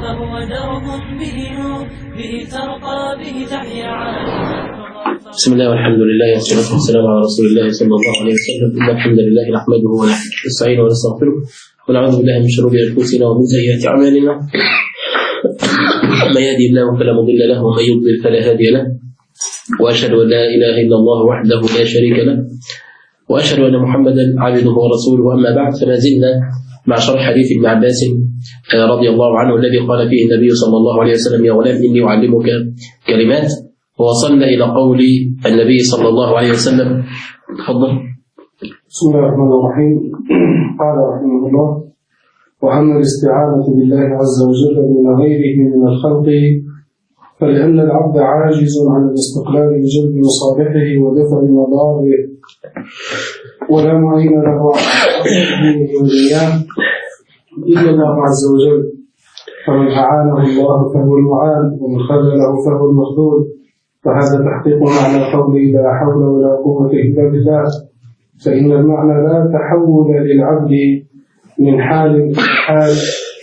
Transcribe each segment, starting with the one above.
فهو درب به نور به ترقى به تحيا عالما. بسم الله والحمد لله والصلاة والسلام على رسول الله صلى الله عليه وسلم. إن الحمد لله نحمده ونستعينه ونستغفره ونعوذ بالله من شرور أنفسنا ومن سيئات أعمالنا. من يهدي الله فلا مضل له ومن يضلل فلا هادي له. وأشهد أن لا إله إلا الله وحده لا شريك له وأشهد أن محمدا عبده ورسوله. أما بعد، فما زلنا مع شرح حديث ابن عباس رضي الله عنه الذي قال فيه النبي صلى الله عليه وسلم: يا غلام إني أعلمك كلمات. ووصلنا إلى قول النبي صلى الله عليه وسلم. تفضل. بسم الله الرحمن الرحيم. قال رحمه الله: وأما الاستعانة بالله عز وجل من غيره من الخلق فلأن العبد عاجز عن الاستقلال بجلب مصالحه ودفع مضاره، ولا معين له على ولياه إلا الله عز وجل، فمن أعانه الله فهو المعان، ومن خذله فهو المخذول. فهذا تحقيق معنى قوله لا حول ولا قوة إلا بالله، فإن المعنى لا تحول للعبد من حال إلى حال،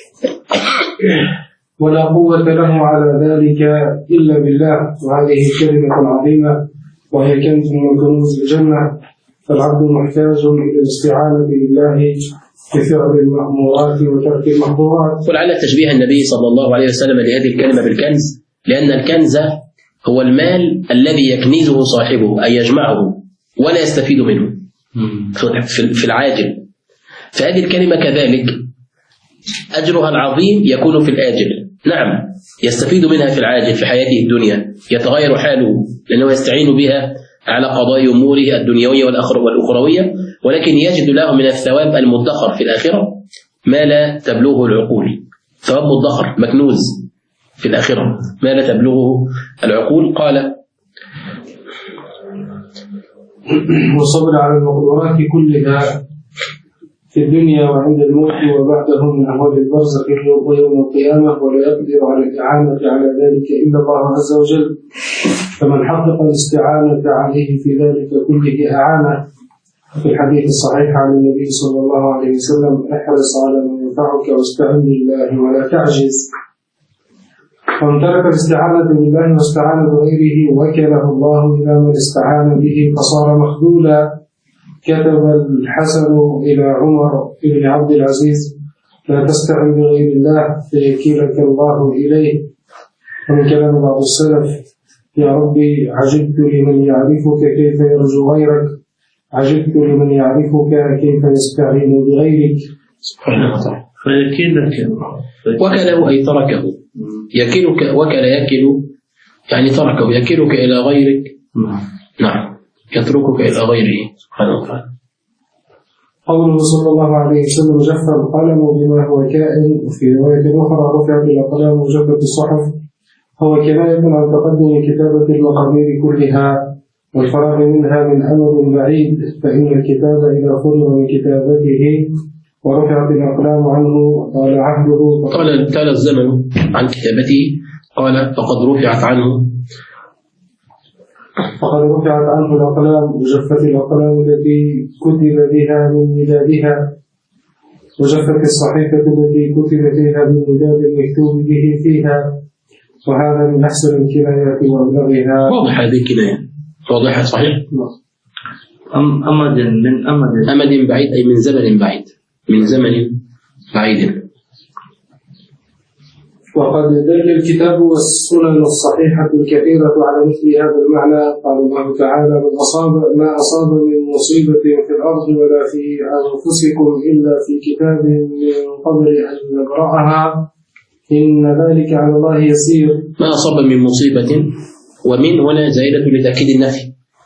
ولا قوة له على ذلك إلا بالله. وهذه كلمة عظيمة وهي كنز من كنوز الجنة، فالعبد محتاج إلى الاستعانة بالله بفعل المأمورات وترك المحظورات. ولعل تشبيه النبي صلى الله عليه وسلم لهذه الكلمة بالكنز، لأن الكنز هو المال الذي يكنزه صاحبه أي يجمعه ولا يستفيد منه في العاجل. فهذه الكلمة كذلك أجرها العظيم يكون في الآجل. نعم، يستفيد منها في العاجل في حياته الدنيا، يتغير حاله لأنه يستعين بها على قضايا أموره الدنيوية والأخروية، ولكن يجد له من الثواب المدخر في الآخرة ما لا تبلغه العقول. ثواب مدخر مكنوز في الآخرة ما لا تبلغه العقول. قال: والصبر على المقدورات كلها في الدنيا وعند الموت وبعده من أهوال البرزخ ويوم القيامة، ولا يقدر على الإعانة على ذلك إلا الله عز وجل. فمن حقق الاستعانة عليه في ذلك كله أعانه. في الحديث الصحيح عن النبي صلى الله عليه وسلم: احرص على ما ينفعك واستعن بالله ولا تعجز. فمن ترك الاستعانة بالله واستعان بغيره وكله الله إلى من استعان به فصار مخذولا. كتب الحسن إلى عمر بن عبد العزيز: لا تستعن بغير الله فيكلك الله إليه. ومن كلام بعض السلف: يا ربي عجبت لمن يعرفك كيف يرجو غيرك، عجبت لمن يعرفك كيف يستعين بغيرك. سبحانه وتعالى. فيكلك وكله أي تركه. يكلك وكل يكل يعني تركه، يكلك إلى غيرك. نعم، يتركك إلى غيره سبحانه وتعالى. قوله صلى الله عليه وسلم: جف القلم بما هو كائن. وفي رواية أخرى: رفعت الأقلام وجفت الصحف. هو كناية عن تقدم كتابة المقادير كلها والفراغ منها من أمد بعيد، فإن الكتاب إذا فرغ من كتابته ورفعت الأقلام عنه طال عهده طال الزمن عن كتابته. قال: فقد رفعت عنه الأقلام وجفت الأقلام التي كتب بها من مدادها، وجفت الصحيفة التي كتب فيها من مداد المكتوب به فيها. وهذا من أحسن الكنايات وأبلغها. واضح هذه الكناية، واضحة صحيح. أمد بعيد أي من زمن بعيد، من زمن بعيد. وقد دل الكتاب والسنن الصحيحة الكثيرة على مثل هذا المعنى. قال الله تعالى: ما أصاب من مصيبة في الأرض ولا في أنفسكم إلا في كتاب من قبل أن نبرأها إن ذلك على الله يسير. ما أصاب من مصيبة، ومن هنا زائدة لتأكيد النفي،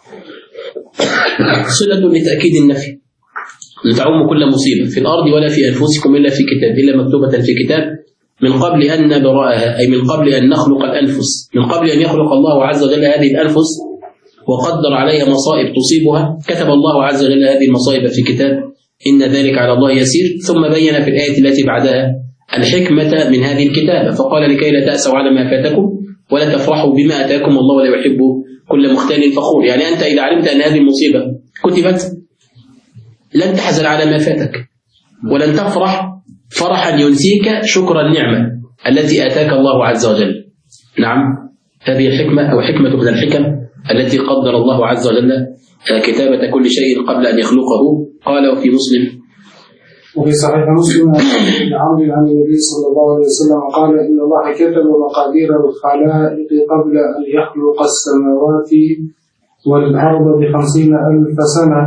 صلة لتأكيد النفي، لتعم كل مصيبة في الأرض ولا في أنفسكم إلا في كتاب، إلا مكتوبة في كتاب من قبل أن نبرأها، أي من قبل أن نخلق الأنفس، من قبل أن يخلق الله عز وجل هذه الأنفس وقدر عليها مصائب تصيبها، كتب الله عز وجل هذه المصائب في كتاب إن ذلك على الله يسير. ثم بين في الآية التي بعدها الحكمة من هذه الكتابة، فقال: لكي لا تأسوا على ما فاتكم ولا تفرحوا بما أتاكم والله ولا يحب كل مختال فخور. يعني أنت إذا علمت أن هذه المصيبة كتبت لن تحزن على ما فاتك ولن تفرح فرحا ينسيك شكر النعمة، التي آتاك الله عز وجل. نعم، هذه حكمة أو حكمة من الحكم التي قدر الله عز وجل كتابة كل شيء قبل أن يخلقه. قال وفي مسلم وفي صحيح مسلم عن عمرو عن النبي صلى الله عليه وسلم قال إن الله كتب مقادير الخلائق قبل أن يخلق السماوات والأرض ب50,000 سنة.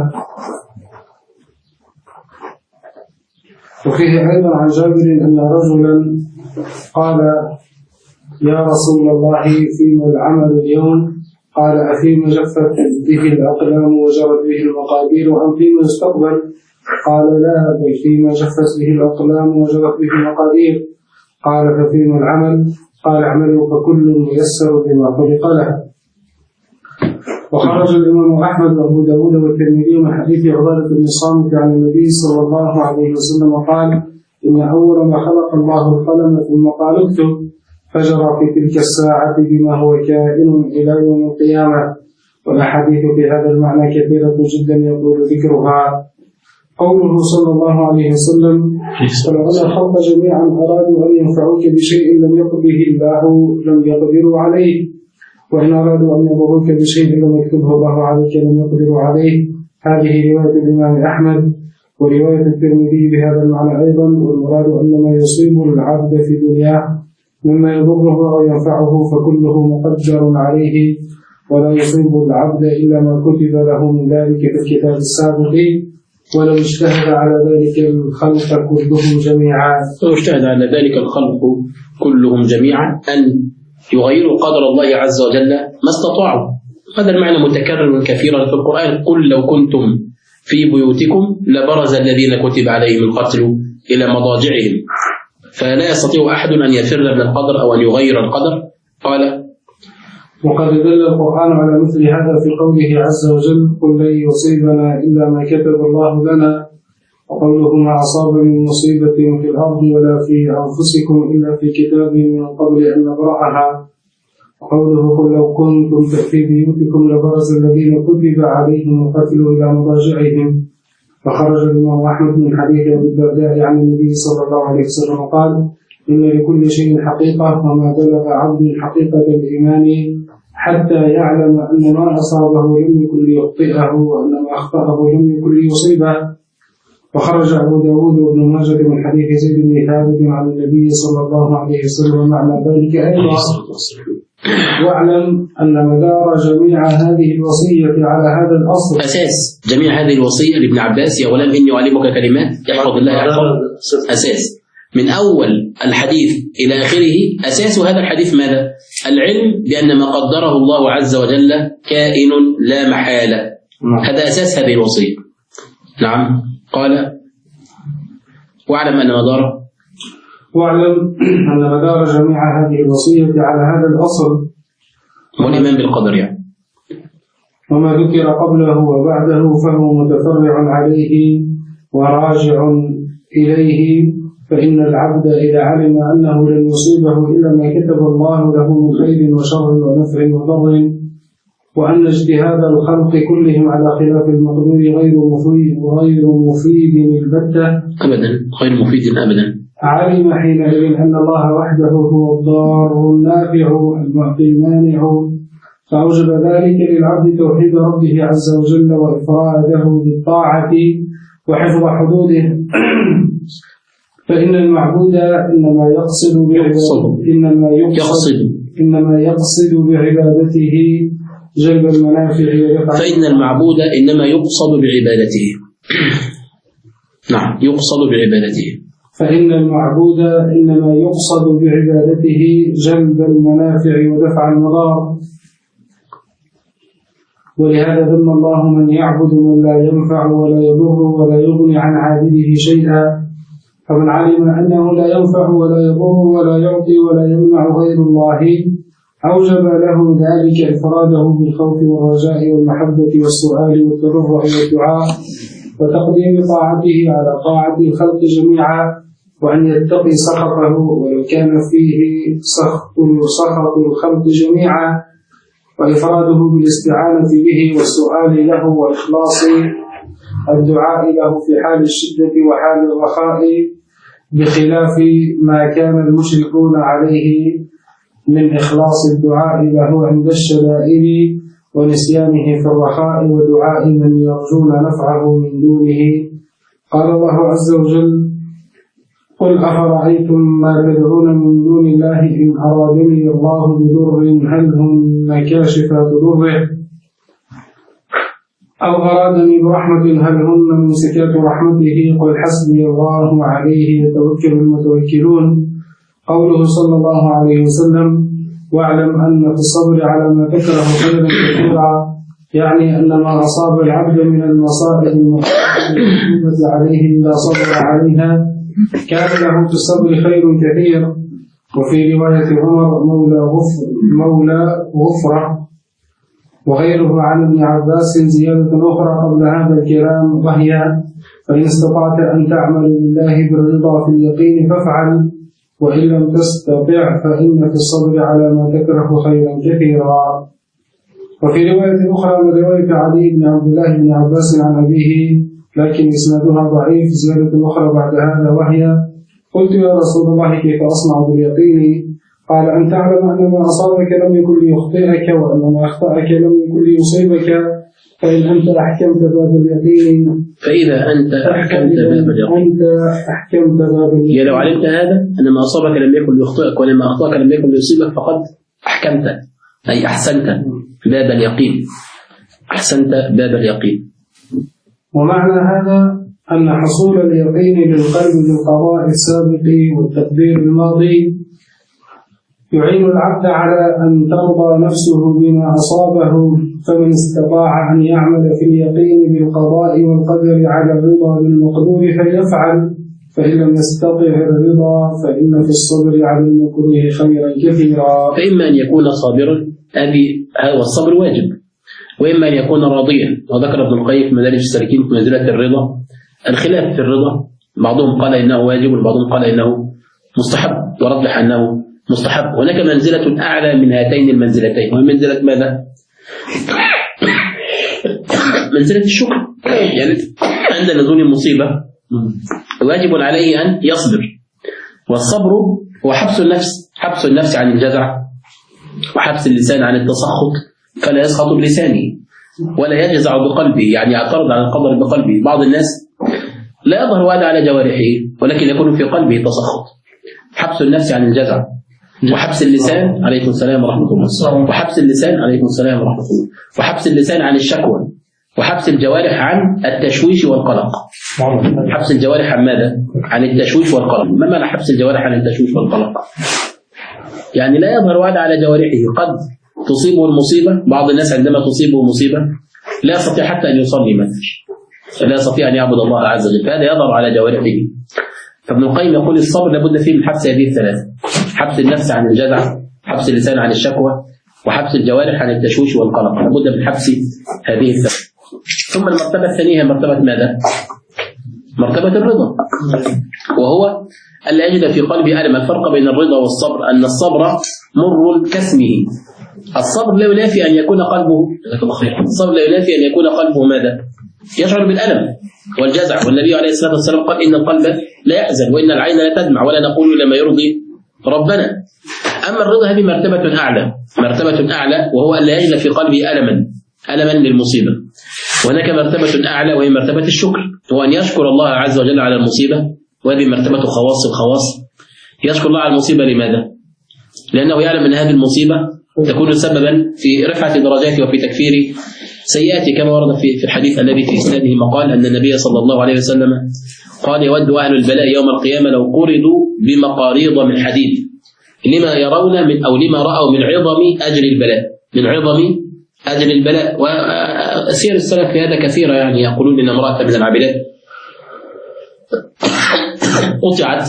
وفيه أيضا عن جابر أن رجلا قال يا رسول الله فيما العمل اليوم؟ قال أفيما جفت به الأقلام وجرت به المقادير أم فيما يستقبل؟ قال لا، بل فيما جفت به الأقلام وجرت به المقادير. قال ففيما العمل؟ قال اعملوا فكل ميسر بما خلق له. وخرج الإمام أحمد وأبو داود والترمذي من حديث عبادة بن الصامت عن النبي صلى الله عليه وسلم قال إن أول ما خلق الله القلم ثم قال اكتب، فجرى في تلك الساعة بما هو كائن إلى يوم القيامة. والأحاديث في هذا المعنى كثيرة جدا يطول ذكرها. قوله صلى الله عليه وسلم ولو أن الخلق جميعا أرادوا أن ينفعوك بشيء لم يقل به الله لم يقدروا عليه، وإن أرادوا أن يضروك بشيء لم يكتبه الله عليك لم يقدروا عليه. هذه رواية الإمام أحمد ورواية الترمذي بهذا المعنى أيضا. والمراد أن ما يصيب العبد في دنياه مما يضره أو ينفعه فكله مقدر عليه، ولا يصيب العبد إلا ما كتب له من ذلك في الكتاب السابق، ولو اجتهد على ذلك الخلق كلهم جميعا. ولو اجتهد على ذلك الخلق كلهم جميعا أن يغيروا قدر الله عز وجل ما استطاعوا. هذا المعنى متكرر كثيرا في القرآن. قل لو كنتم في بيوتكم لبرز الذين كتب عليهم القتل إلى مضاجعهم، فلا يستطيع أحد أن يفر من القدر أو أن يغير القدر. قال وقد دل القرآن على مثل هذا في قوله عز وجل قل لن يصيبنا إلا ما كتب الله لنا، وقوله ما أصاب من مصيبة في الأرض ولا في أنفسكم إلا في كتاب من قبل أن نبرأها، وقوله قل لو كنتم في بيوتكم لبرز الذين كتب عليهم القتل إلى مضاجعهم. فخرج الإمام أحمد من حديث أبي الدرداء عن النبي صلى الله عليه وسلم قال إن لكل شيء حقيقة، وما بلغ عبد حقيقة الإيمان حتى يعلم أن ما أصابه لم يكن ليخطئه وأن ما أخطأه لم يكن ليصيبه. وخرج أبو داود وابن ماجه من حديث زيد بن ثابت عن النبي صلى الله عليه وسلم معنى ذلك أيضا. واعلم أن مدار جميع هذه الوصية على هذا الأصل. أساس جميع هذه الوصية لابن عباس يا غلام إني أعلمك كلمات يحفظ الله يحفظ. أساس من أول الحديث إلى آخره. أساس هذا الحديث ماذا؟ العلم بأن ما قدره الله عز وجل كائن لا محالة. هذا أساس هذه الوصية. نعم. قال واعلم أن مدار جميع هذه الوصية على هذا الأصل والإيمان بالقدر يعني. وما ذكر قبله وبعده فهو متفرع عليه وراجع إليه. فإن العبد إذا علم أنه لن يصيبه إلا ما كتب الله له من خير وشر ونفع وضر، وأن اجتهاد الخلق كلهم على خلاف المقدور غير مفيد البتة أبدا، غير مفيد أبدا. علم حينئذ أن الله وحده هو الضار النافع المعطي المانع، فأوجب ذلك للعبد توحيد ربه عز وجل وإفراده بالطاعة وحفظ حدوده. فإن المعبود إنما يقصد بعبادته جلب المنافع ودفع. فإن المعبود إنما يقصد بعبادته. نعم، يقصد بعبادته. فإن المعبود إنما يقصد بعبادته جلب المنافع ودفع المضار. ولهذا ذم الله من يعبد من لا ينفع ولا يضر ولا يغني عن عابده شيئا. فمن علم أنه لا ينفع ولا يضر ولا يعطي ولا يمنع غير الله أوجب له ذلك إفراده بالخوف والرجاء والمحبة والسؤال والتضرع والدعاء وتقديم طاعته على طاعة الخلق جميعا، وأن يتقي سخطه ولو كان فيه سخط الخلق جميعا، وإفراده بالاستعانة به والسؤال له وإخلاص الدعاء له في حال الشدة وحال الرخاء، بخلاف ما كان المشركون عليه من إخلاص الدعاء له عند الشدائد ونسيانه في الرخاء ودعاء من يرجون نفعه من دونه. قال الله عز وجل: قل أفرأيتم ما تدعون من دون الله إن أرادني الله بضر هل هن كاشفات ضره أو أرادني برحمة هل هن ممسكات رحمته قل حسبي الله عليه يتوكل المتوكلون. قوله صلى الله عليه وسلم: واعلم أن في الصبر على ما تكره خيرا كثيرا، يعني أن ما أصاب العبد من المصائب المحمودة عليه إذا صبر عليها كان له في الصبر خير كثير. وفي رواية عمر مولى غفرة وغيره عن ابن عباس زيادة أخرى قبل هذا الكلام، وهي: فإن استطعت أن تعمل لله بالرضا في اليقين فافعل، وإن لم تستطع فإن في الصبر على ما تكره خيرا كثيرا. وفي رواية أخرى من رواية علي بن عبد الله بن عباس عن أبيه لكن إسنادها ضعيف زيادة أخرى بعد هذا، وهي: قلت يا رسول الله كيف أصنع باليقين؟ قال: أن تعلم أن ما أصابك لم يكن ليخطئك وأن ما أخطأك لم يكن ليصيبك، فإن أنت أحكمت باب اليقين فإذا أنت أحكمت باب اليقين لو علمت هذا أن ما أصابك لم يكن ليخطئك ولما أخطأك لم يكن ليصيبك فقد أحكمت، أي أحسنت باب اليقين، أحسنت باب اليقين. ومعنى هذا أن حصول اليقين للقلب بالقضاء السابق والتقدير الماضي يعين العبد على أن ترضى نفسه بما أصابه، فمن استطاع أن يعمل في اليقين بالقضاء والقدر على الرضا بالمقدور فليفعل، فإن لم يستطع الرضا فإن في الصبر على المكروه خيرا كثيرا. فإما أن يكون صابرا، هذا الصبر واجب، وإما أن يكون راضيا. وذكر ابن القيم في مدارج السالكين في منزلة الرضا الخلاف في الرضا، بعضهم قال إنه واجب وبعضهم قال إنه مستحب، ورجح أنه مستحب. هناك منزلة أعلى من هاتين المنزلتين، وهي منزلة ماذا؟ منزلة الشكر. يعني عند نزول المصيبة واجب عليه أن يصبر، والصبر هو حبس النفس عن الجزع وحبس اللسان عن التسخط، فلا يسخط بلسانه ولا يجزع بقلبه، يعني يعترض على القدر بقلبه. بعض الناس لا يظهر هذا على جوارحه ولكن يكون في قلبه تسخط. حبس النفس عن الجزع وحبس اللسان، عليكم السلام ورحمة الله، وحبس اللسان، عليكم السلام ورحمة الله، وحبس اللسان عن الشكوى، وحبس الجوارح عن التشويش والقلق. حبس الجوارح عن ماذا؟ عن التشويش والقلق. ما معنى حبس الجوارح عن التشويش والقلق؟ يعني لا يظهر هذا على جوارحه، قد تصيبه المصيبة. بعض الناس عندما تصيبه مصيبة لا يستطيع حتى أن يصلي مثلا، لا يستطيع أن يعبد الله عز وجل، فهذا يظهر على جوارحه. فابن القيم يقول الصبر لابد فيه من حبس هذه الثلاث: حبس النفس عن الجزع، حبس اللسان عن الشكوى، وحبس الجوارح عن التشويش والقلق. لابد من حبس هذه الثلاث. ثم المرتبة الثانية هي مرتبة ماذا؟ مرتبة الرضا، وهو ألا يجد في قلبه ألم. الفرق بين الرضا والصبر أن الصبر مر كسمه. الصبر لا ينافي أن يكون قلبه، الصبر لا ينافي أن يكون قلبه ماذا؟ يشعر بالألم والجزع. والنبي عليه الصلاة والسلام قال: إن القلب لا يحزن وإن العين لا تدمع ولا نقول إلا ما يرضي ربنا. أما الرضا هذه مرتبة أعلى، وهو أن لا يجد في قلبه ألما للمصيبة. وهناك مرتبة أعلى وهي مرتبة الشكر، هو أن يشكر الله عز وجل على المصيبة، وهذه مرتبة خواص الخواص. يشكر الله على المصيبة لماذا؟ لأنه يعلم أن هذه المصيبة تكون سببا في رفعة درجاته وفي تكفير سيئاته، كما ورد في الحديث الذي في إسناده مقال أن النبي صلى الله عليه وسلم قال: يود أهل البلاء يوم القيامة لو قرضوا بمقاريض من حديد لما يرون من أو لما رأوا من عظم أجر البلاء. وسير السلف في هذا كثيرة، يعني يقولون إن امرأة من العابدات قطعت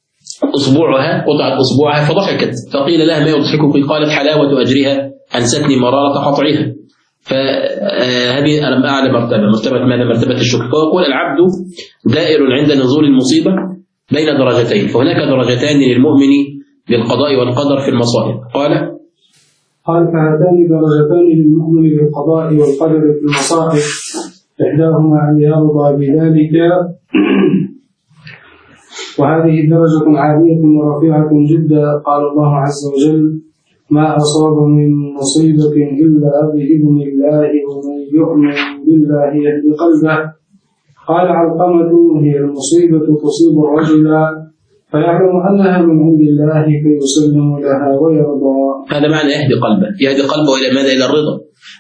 أصبعها فضحكت، فقيل لها: ما يضحكك؟ قالت: حلاوة أجرها أنستني مرارة قطعها. فهذه أعلى مرتبة ماذا؟ مرتبة الشكر. فيقول العبد دائر عند نزول المصيبة بين درجتين، فهناك درجتان للمؤمن بالقضاء والقدر في المصائب. قال: فهاتان درجتان للمؤمن بالقضاء والقدر في المصائب، إحداهما أن يرضى بذلك، وهذه درجة عالية ورفيعة جدا. قال الله عز وجل: ما أصاب من مصيبة إلا بإذن الله ومن يؤمن بالله يهد قلبه. قال علقمة: هي المصيبة تصيب الرجل فيعلم أنها من عند الله فيسلم لها ويرضى. هذا معنى يهدي قلبه. يهدي قلبه إلى ماذا؟ إلى الرضا.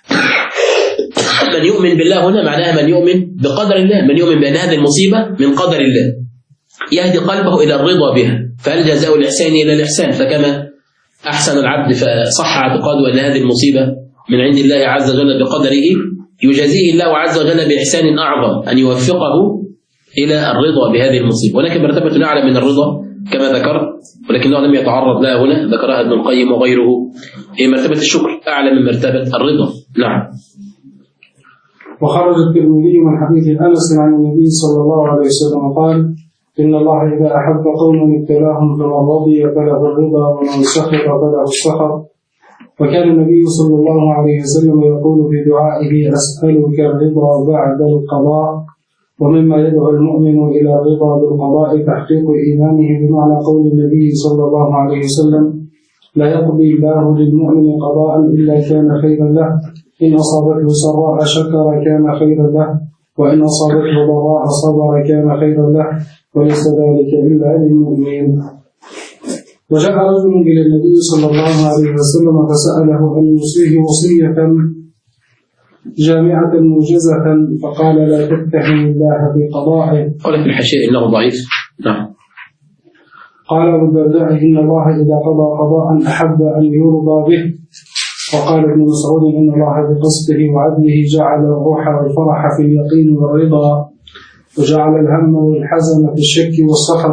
من يؤمن بالله هنا معناها من يؤمن بقدر الله، من يؤمن بأن هذه المصيبة من قدر الله، يهدي قلبه إلى الرضا بها. فهل جزاء الإحسان إلى الإحسان؟ فكما أحسن العبد فصح اعتقاده أن هذه المصيبة من عند الله عز وجل بقدره، يجازيه الله عز وجل بإحسان أعظم أن يوفقه إلى الرضا بهذه المصيبة. ولكن مرتبة أعلى من الرضا كما ذكرت، ولكنه لم يتعرض لها هنا، ذكرها ابن القيم وغيره. هي مرتبة الشكر أعلى من مرتبة الرضا. نعم. وخرج الترمذي من حديث أنس عن النبي صلى الله عليه وسلم قال: إن الله إذا أحب قوما ابتلاهم فمن رضي فله الرضا ومن سخط فله السخط. وكان النبي صلى الله عليه وسلم يقول في دعائه: أسألك الرضا بعد القضاء. ومما يدعو المؤمن إلى الرضا بالقضاء تحقيق إيمانه، بمعنى قول النبي صلى الله عليه وسلم: لا يقضي الله للمؤمن قضاء إلا كان خيرا له، إن أصابته سراء شكر كان خيرا له، وإن أصابته ضراء صبر كان خيرا له، وليس ذلك إلا للمؤمن. وجاء رجل إلى النبي صلى الله عليه وسلم فسأله أن يوصيه وصية جامعة موجزة، فقال: لا تتهم الله في قضائه. قال في الحاشية إنه ضعيف. نعم. قال أبو الدرداء: إن الله إذا قضى قضاء أحب أن يرضى به. وقال ابن مسعود: إن الله بقسطه وعدله جعل الروح والفرح في اليقين والرضا، وجعل الهم والحزن في الشك والسخط.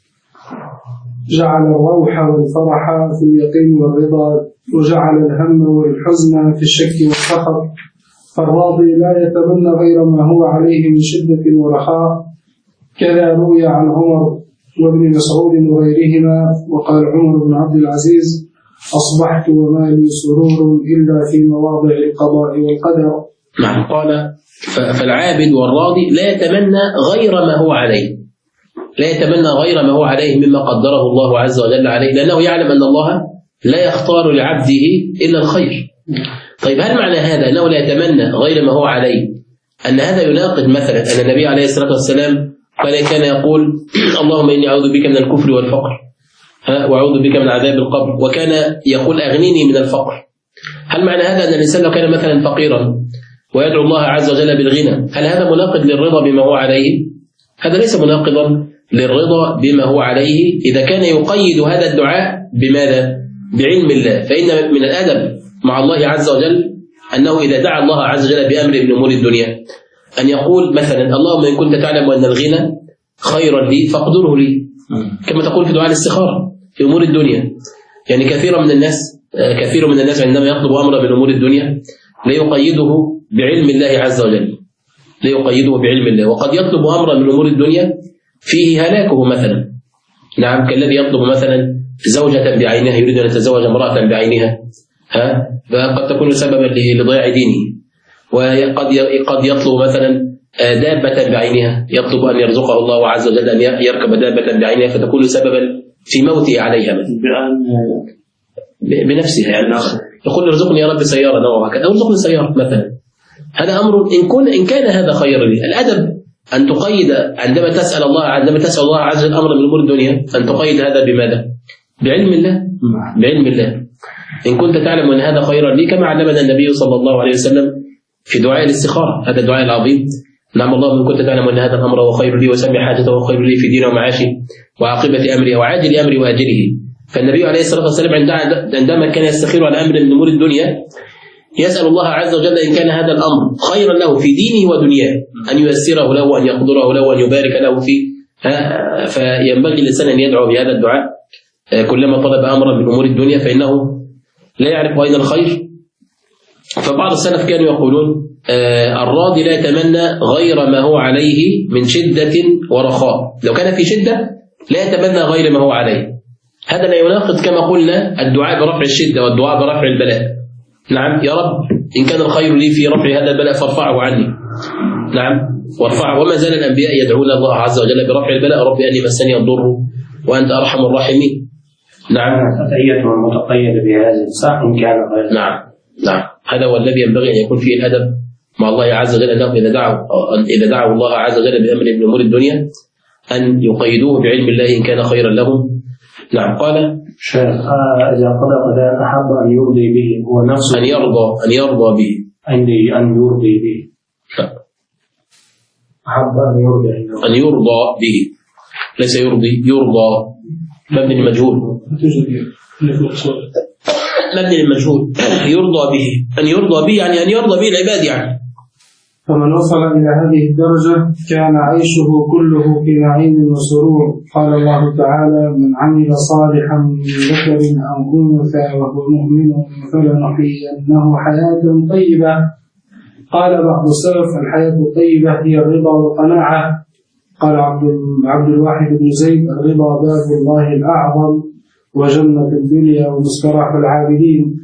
جعل الروح والفرح في اليقين والرضا، وجعل الهم والحزن في الشك والسخط. فالراضي لا يتمنى غير ما هو عليه من شدة ورخاء. كذا روي عن عمر وابن مسعود وغيرهما. وقال عمر بن عبد العزيز: أصبحت وما لي سرور إلا في مواضع القضاء والقدر. نعم. قال: فالعابد والراضي لا يتمنى غير ما هو عليه، لا يتمنى غير ما هو عليه مما قدره الله عز وجل عليه، لأنه يعلم أن الله لا يختار لعبده إلا الخير. طيب، هل معنى هذا أنه لا يتمنى غير ما هو عليه أن هذا يناقض مثلا أن النبي عليه الصلاة والسلام كان يقول: اللهم إني أعوذ بك من الكفر والفقر، وأعوذ بك من عذاب القبر، وكان يقول: أغنيني من الفقر. هل معنى هذا أن الإنسان لو كان مثلا فقيرا ويدعو الله عز وجل بالغنى، هل هذا مناقض للرضا بما هو عليه؟ هذا ليس مناقضا للرضا بما هو عليه إذا كان يقيد هذا الدعاء بماذا؟ بعلم الله. فإن من الأدب مع الله عز وجل أنه إذا دعا الله عز وجل بأمر من أمور الدنيا أن يقول مثلا: اللهم إن كنت تعلم أن الغنى خيرا لي فاقدره لي، كما تقول في دعاء الاستخارة في أمور الدنيا. يعني كثير من الناس عندما يطلب أمرا من أمور الدنيا لا يقيده بعلم الله عز وجل، لا يقيده بعلم الله، وقد يطلب أمرا من أمور الدنيا فيه هلاكه مثلا. نعم، كالذي يطلب مثلا زوجة بعينها، يريد أن يتزوج امرأة بعينها، فقد تكون سببا لضياع دينه. وقد يطلب مثلا دابة بعينها، يطلب أن يرزقه الله عز وجل أن يركب دابة بعينها فتكون سببا في موته عليها بنفسها. يعني يقول: ارزقني يا رب سيارة نوعها كذا، ارزقني سيارة مثلا. هذا أمر إن كان هذا خيرا لي. الأدب أن تقيد عندما تسأل الله عز وجل أمر من أمور الدنيا، أن تقيد هذا بماذا؟ بعلم الله. بعلم الله. إن كنت تعلم أن هذا خيرا لي، كما علمنا النبي صلى الله عليه وسلم في دعاء الاستخارة، هذا الدعاء العظيم: نعم اللهم إن كنت تعلم أن هذا الأمر هو خير لي وسمع حاجته وخير لي في ديني ومعاشي وعاقبة أمري وعاجل أمري وآجله. فالنبي عليه الصلاة والسلام عندما كان يستخير عن أمر من أمور الدنيا يسأل الله عز وجل إن كان هذا الأمر خيرا له في دينه ودنياه أن ييسره له وأن يقدره له وأن يبارك له فيه. فينبغي الإنسان أن يدعو بهذا الدعاء كلما طلب أمرا من أمور الدنيا، فإنه لا يعرف أين الخير. فبعض السلف كانوا يقولون: الراضي لا يتمنى غير ما هو عليه من شدة ورخاء. لو كان في شدة لا يتمنى غير ما هو عليه. هذا لا يناقض كما قلنا الدعاء برفع الشدة والدعاء برفع البلاء. نعم، يا رب إن كان الخير لي في رفع هذا البلاء فارفعه عني. نعم، وارفعه. وما زال الأنبياء يدعون الله عز وجل برفع البلاء: رب أني مسني الضر وأنت أرحم الراحمين. نعم. تحية المتقيد بهذه الصح إن كان غير. نعم هذا هو الذي ينبغي أن يكون فيه الأدب مع الله عز وجل، أنهم إذا دعوا الله عز وجل بأمر من أمور الدنيا أن يقيدوه بعلم الله إن كان خيرا لهم. نعم. قال شيخ: إذا قضى قضاء أحب أن يرضي به هو نفسه، أن يرضى به. عندي أن يرضي به. أحب أن يرضى به، ليس يرضى. مبني للمجهول. يرضى به، أن يرضى به يعني أن يرضى به العباد يعني. فمن وصل إلى هذه الدرجة كان عيشه كله في نعيم وسرور. قال الله تعالى: من عمل صالحا من ذكر أو أنثى وهو مؤمن فلنحيينه حياة طيبة. قال بعض السلف: الحياة الطيبة هي الرضا والقناعة. قال عبد الواحد بن زيد: الرضا باب الله الأعظم وجنة الدنيا ومستراح العابدين.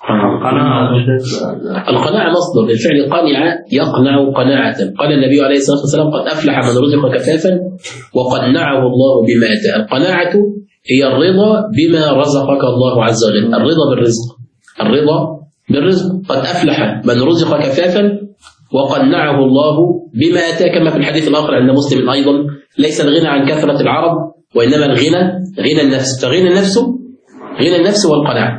القناعة مصدر الفعل قنع يقنع قناعة. قال النبي عليه الصلاة والسلام: قد أفلح من رزق كفافا وقنعه الله بما آتاه. القناعة هي الرضا بما رزقك الله عز وجل، الرضا بالرزق. قد أفلح من رزق كفافا وقنعه الله بما آتاه، كما في الحديث الآخر عند مسلم أيضا: ليس الغنى عن كثرة العرب وإنما الغنى غنى النفس. فغنى النفس والقناعة.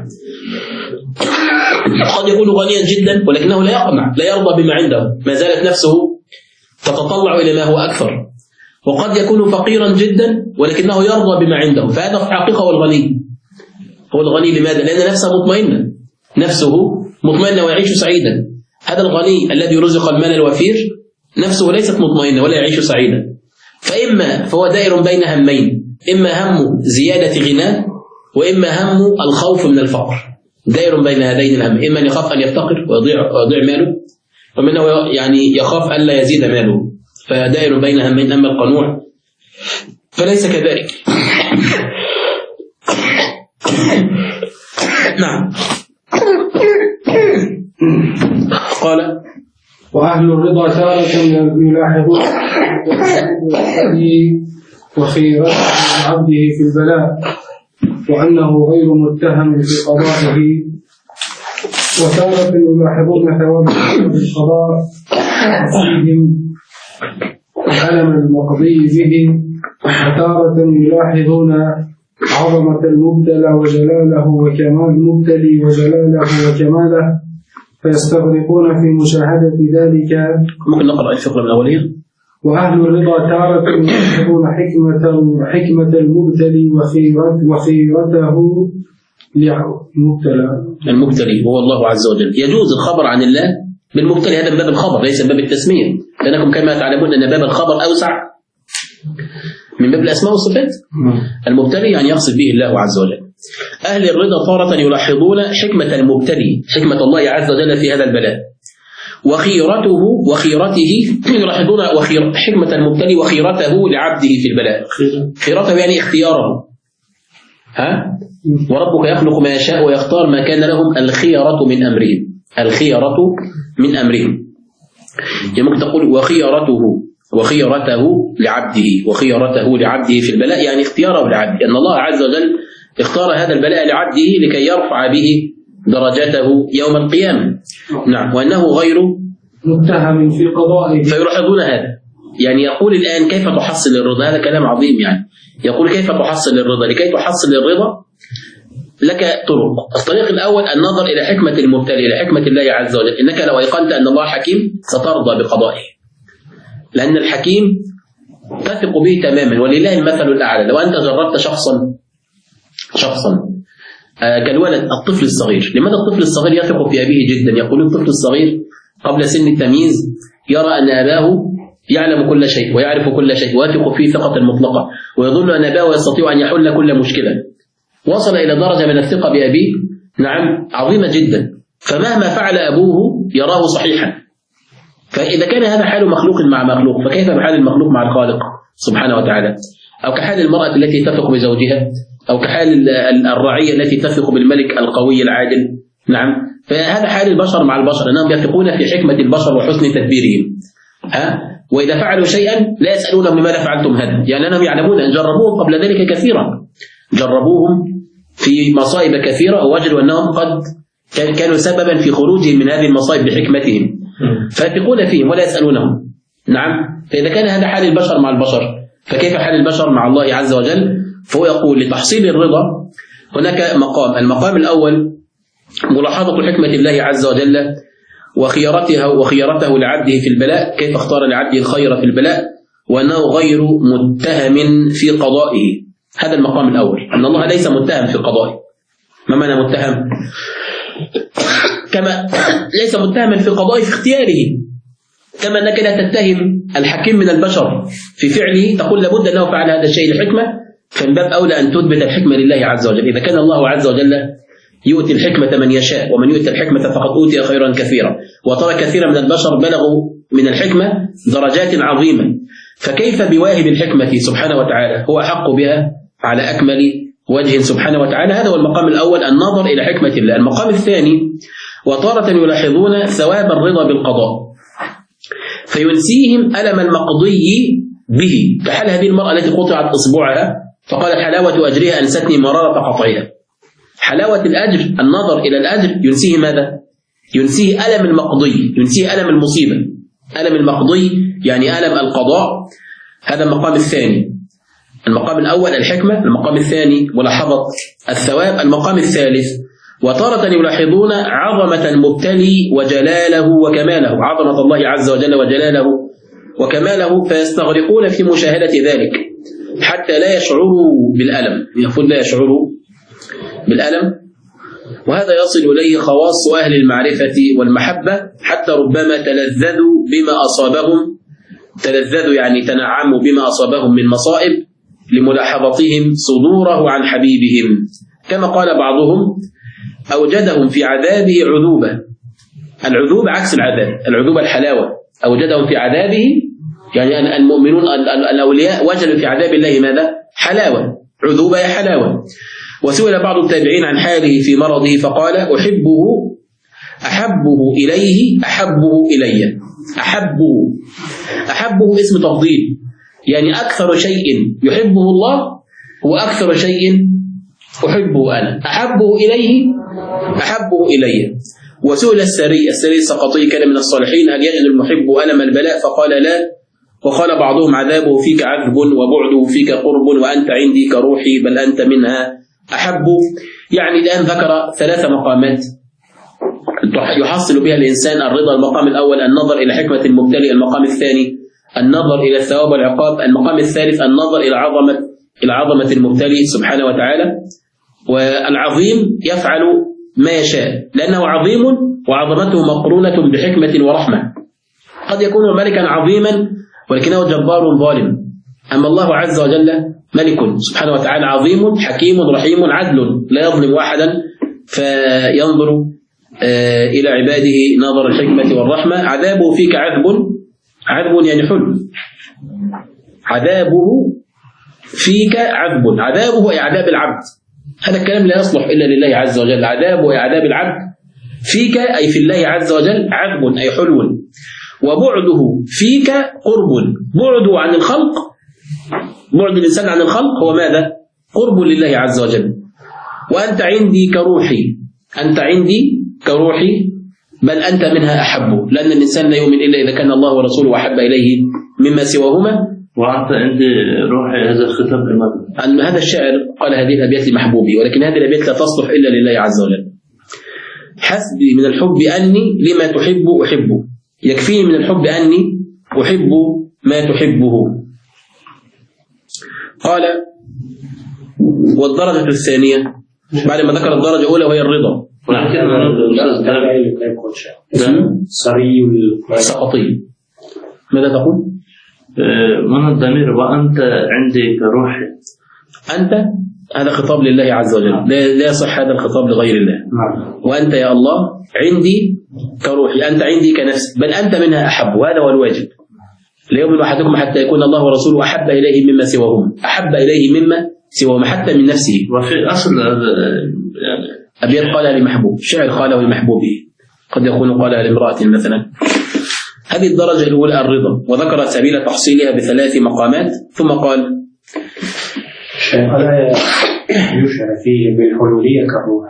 قد يكون غنيا جدا ولكنه لا يقنع، لا يرضى بما عنده، ما زالت نفسه تتطلع إلى ما هو أكثر. وقد يكون فقيرا جدا ولكنه يرضى بما عنده، فهذا في الحقيقة هو الغني. لماذا؟ لأن نفسه مطمئنة ويعيش سعيدا. هذا الغني الذي رزق المال الوفير نفسه ليست مطمئنة ولا يعيش سعيدا، فهو دائر بين همين: إما هم زيادة غناه وإما هم الخوف من الفقر. دائر بين هذين الهم، إما أن يخاف أن يفتقر ويضيع ماله، ومنه يعني يخاف ألا يزيد ماله، فدائر بين همين. أما القنوع فليس كذلك. نعم. قال: وأهل الرضا تارة يلاحظون وخيرته من عبده في البلاء، وأنه غير متهم في قضائه، وتارة يلاحظون ثواب القضاء فيهم الألم المقضي به، وتارة يلاحظون عظمة المبتلى وجلاله وكمال المبتلي وجلاله وكماله، فيستغرقون في مشاهدة ذلك. ممكن نقرأ الفقرة الأولية؟ وأهل الرضا تارة يلاحظون حكمة المبتلي وخيرته المبتلي هو الله عز وجل. يجوز الخبر عن الله بالمبتلي، هذا من باب الخبر ليس من باب التسمية، لأنكم كما تعلمون أن باب الخبر أوسع من باب الأسماء والصفات. المبتلي يعني يقصد به الله عز وجل. أهل الرضا تارة يلاحظون حكمة المبتلي، حكمة الله عز وجل في هذا البلاء، وخيرته يلاحظون حكمة المبتلي وخيرته لعبده في البلاء. خيرته يعني اختياره. وربك يخلق ما يشاء ويختار ما كان لهم الخيرة من أمرهم. يعني ممكن تقول وخيرته لعبده في البلاء، يعني اختياره لعبده، أن الله عز وجل اختار هذا البلاء لعبده لكي يرفع به درجته يوم القيامة. نعم. وأنه غير متهم في قضائه. فيلاحظون هذا. يعني يقول الآن: كيف تحصل الرضا؟ هذا كلام عظيم. يعني يقول: كيف تحصل الرضا؟ لكي تحصل الرضا لك طرق. الطريق الأول النظر إلى حكمة المبتلي، إلى حكمة الله عز وجل. إنك لو أيقنت أن الله حكيم سترضى بقضائه، لأن الحكيم تثق به تماما، ولله المثل الأعلى. لو أنت جربت شخصا كالولد الطفل الصغير. لماذا الطفل الصغير يثق في أبيه جدا؟ يقول الطفل الصغير قبل سن التمييز يرى أن أباه يعلم كل شيء ويعرف كل شيء ويثق فيه ثقة مطلقة، ويظن أن أباه يستطيع أن يحل كل مشكلة. وصل إلى درجة من الثقة بأبيه نعم عظيمة جدا، فمهما فعل أبوه يراه صحيحا. فإذا كان هذا حال مخلوق مع مخلوق، فكيف بحال المخلوق مع الخالق سبحانه وتعالى؟ أو كحال المرأة التي تثق بزوجها، أو كحال الرعية التي تثق بالملك القوي العادل. نعم. فهذا حال البشر مع البشر، أنهم يثقون في حكمة البشر وحسن تدبيرهم. وإذا فعلوا شيئا لا يسألونهم لماذا فعلتم هذا، يعني أنهم يعلمون أن جربوهم قبل ذلك كثيرا، جربوهم في مصائب كثيرة ووجدوا أنهم قد كانوا سببا في خروجهم من هذه المصائب بحكمتهم، فيثقون فيهم ولا يسألونهم. نعم. فإذا كان هذا حال البشر مع البشر، فكيف حال البشر مع الله عز وجل؟ فهو يقول لتحصيل الرضا هناك مقام. المقام الأول ملاحظة حكمة الله عز وجل وخيرته لعبده في البلاء، كيف اختار لعبده الخير في البلاء، وأنه غير متهم في قضائه. هذا المقام الأول، أن الله ليس متهم في قضائه. ما معنى متهم؟ كما ليس متهما في قضائه في اختياره، كما أنك لا تتهم الحكيم من البشر في فعله، تقول لابد أنه فعل هذا الشيء لحكمة، فمن باب أولى أن تثبت الحكمة لله عز وجل. إذا كان الله عز وجل يؤتي الحكمة من يشاء، ومن يؤتي الحكمة فقد أوتي خيرا كثيرا، وترى كثيرا من البشر بلغوا من الحكمة درجات عظيمة، فكيف بواهب الحكمة سبحانه وتعالى هو أحق بها على أكمل وجه سبحانه وتعالى. هذا هو المقام الأول، النظر إلى حكمة الله. المقام الثاني وتارة يلاحظون ثواب الرضا بالقضاء فينسيهم ألم المقضي به، كحال هذه المرأة التي قطعت إصبعها فقالت حلاوة أجرها أنستني مرارة قطعها. حلاوة الأجر، النظر إلى الأجر ينسيه ماذا؟ ينسيه ألم المقضي، ينسيه ألم المصيبة. ألم المقضي يعني ألم القضاء. هذا المقام الثاني. المقام الأول الحكمة، المقام الثاني ملاحظة الثواب، المقام الثالث وتارة يلاحظون عظمة المبتلي وجلاله وكماله، عظمة الله عز وجل وجلاله وكماله، فيستغرقون في مشاهدة ذلك حتى لا يشعروا بالألم، يقول لا يشعروا بالألم. وهذا يصل إليه خواص أهل المعرفة والمحبة، حتى ربما تلذذوا بما أصابهم، تلذذوا يعني تنعموا بما أصابهم من مصائب لملاحظتهم صدوره عن حبيبهم، كما قال بعضهم أوجدهم في عذابه عذوبة. العذوبة عكس العذاب، العذوبة الحلاوة. أوجدهم في عذابه يعني المؤمنون الأولياء وجدوا في عذاب الله ماذا؟ حلاوة. عذوبة يا حلاوة. وسئل بعض التابعين عن حاله في مرضه فقال أحبه إليه أحبه إلي. أحبه اسم تفضيل، يعني أكثر شيء يحبه الله هو أكثر شيء أحبه أنا. أحبه إليه أحبه إلي. وسئل السري السقطي كان من الصالحين هل يجد المحب ألم البلاء فقال لا. وقال بعضهم عذابه فيك عذب وبعده فيك قرب وأنت عندي كروحي بل أنت منها أحب. يعني الآن ذكر 3 مقامات يحصل بها الإنسان الرضا. المقام الأول النظر إلى حكمة المبتلي، المقام الثاني النظر إلى الثواب والعقاب، المقام الثالث النظر إلى عظمة المبتلي سبحانه وتعالى. والعظيم يفعل ما يشاء لأنه عظيم وعظمته مقرونة بحكمة ورحمة. قد يكون ملكا عظيما ولكنه جبار ظالم، أما الله عز وجل ملك سبحانه وتعالى عظيم حكيم رحيم عدل لا يظلم أحدا، فينظر إلى عباده نظر الحكمة والرحمة. عذابه فيك عذب يعني حلو. عذابه فيك عذابه أي عذاب العبد. هذا الكلام لا يصلح إلا لله عز وجل. عذابه أي عذاب العبد، فيك أي في الله عز وجل، عذب أي حلو. وبعده فيك قرب، بعده عن الخلق، بعد الإنسان عن الخلق هو ماذا؟ قرب لله عز وجل. وأنت عندي كروحي، أنت عندي كروحي بل أنت منها أحب، لأن الإنسان لا يؤمن إلا إذا كان الله ورسوله أحب إليه مما سواهما. وأنت عندي روحي، هذا الخطاب لماذا؟ هذا الشاعر قال هذه الأبيات لمحبوبي، ولكن هذه الأبيات لا تصلح إلا لله عز وجل. حسبي من الحب أني لما تحب أحبه، يكفيني من الحب أني أحب ما تحبه. قال والدرجة الثانية بعد ما ذكر الدرجة الأولى وهي الرضا. سري السقطي ماذا تقول؟ من الضمير وأنت عندي كروحي. أنت هذا خطاب لله عز وجل، لا يصح هذا الخطاب لغير الله. وأنت يا الله عندي كروحي، أنت عندي كنفسي بل أنت منها أحب، وهذا هو الواجب. لا يؤمن أحدكم حتى يكون الله ورسوله أحب إليه مما سواهم، أحب إليه مما سواهم حتى من نفسه. وفي أصل يعني أبيات قالها لمحبوب، شعر قاله لمحبوبه، قد يكون قالها لامرأة مثلا. هذه الدرجة الأولى الرضا، وذكر سبيل تحصيلها ب3 مقامات، ثم قال ألا يشعر فيه بالحلولية كالروح؟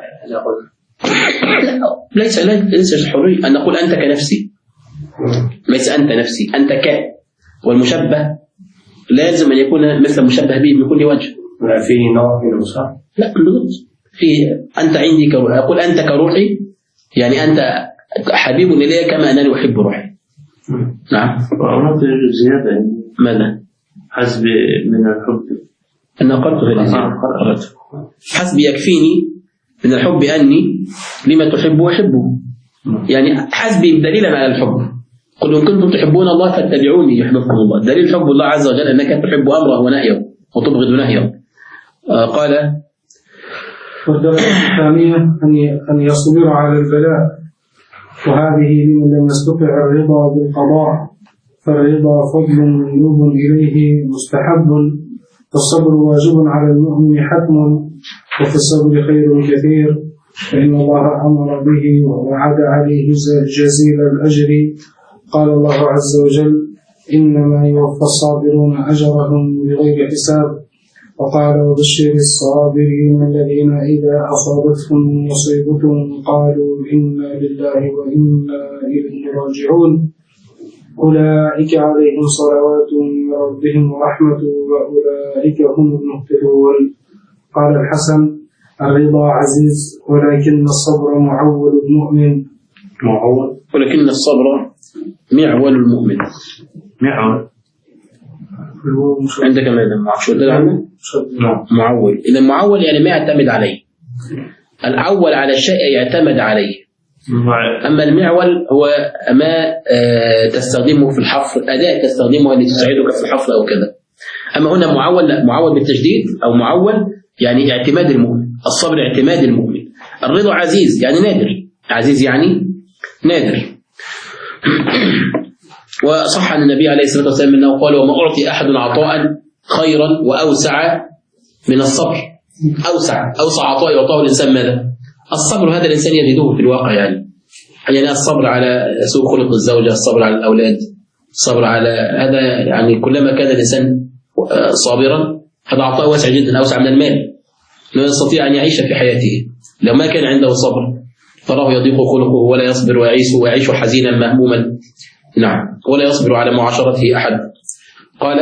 ليس الحرية أن نقول أنت كنفسي، ليس أنت نفسي، أنت والمشبه لازم أن يكون مثل المشبه به من كل وجه. لا فيه نوع من الوسع؟ لا في أنت عندي كروح، أقول أنت كروحي يعني أنت حبيب إلي كما أنني أحب روحي. نعم. وأردت زيادة يعني. ماذا؟ حسب من الحب. أنا قرأت غير زيادة. حسب يكفيني من الحب أني لما تحب أحبه، يعني حسبي دليلا على الحب. قل إن كنتم تحبون الله فاتبعوني يحببكم الله. دليل حب الله عز وجل أنك تحب أمره ونهيه وتبغض نهيه. قال والدرجة الثانية أن يصبر على البلاء، وهذه لمن لم يستطع الرضا بالقضاء، فالرضا فضل مندوب إليه مستحب، والصبر واجب على المؤمن حتم، وفي الصبر خير كثير، فإن الله أمر به ووعد عليه جزيل الأجر. قال الله عز وجل: إنما يوفى الصابرون أجرهم بغير حساب. وقال: وبشر الصابرين الذين إذا أصابتهم مصيبة قالوا إنا لله وإنا إليه راجعون، أولئك عليهم صلوات من ربهم ورحمة وأولئك هم المهتدون. قال الحسن: الرضا عزيز، ولكن الصبر معول المؤمن. ولكن الصبر معول المؤمن. معول عندك ماذا؟ شو الدليل عنه؟ معول. إذا معول يعني ما يعتمد عليه. الأول على الشيء يعتمد عليه. أما المعول هو ما تستخدمه في الحفر، أداة تستخدمه لتساعدك في الحفر أو كذا. أما هنا معول، لا، معول بالتشديد أو معول يعني اعتماد المؤمن. الصبر اعتماد المؤمن. الرضا عزيز يعني نادر. عزيز يعني نادر. وصح عن النبي عليه الصلاة والسلام أنه قال: وما أعطي أحد عطاء خيرا وأوسع من الصبر. أوسع عطاء يعطاه الإنسان ماذا؟ الصبر. هذا الإنسان يجده في الواقع يعني الصبر على سوء خلق الزوجة، الصبر على الأولاد، الصبر على هذا، يعني كلما كان الإنسان صابرا هذا عطاء واسع جدا، أوسع من المال، لا يستطيع أن يعيش في حياته. لو ما كان عنده صبر تراه يضيق خلقه ولا يصبر ويعيش حزينا مهموما. نعم. ولا يصبر على معاشرته أحد. قال: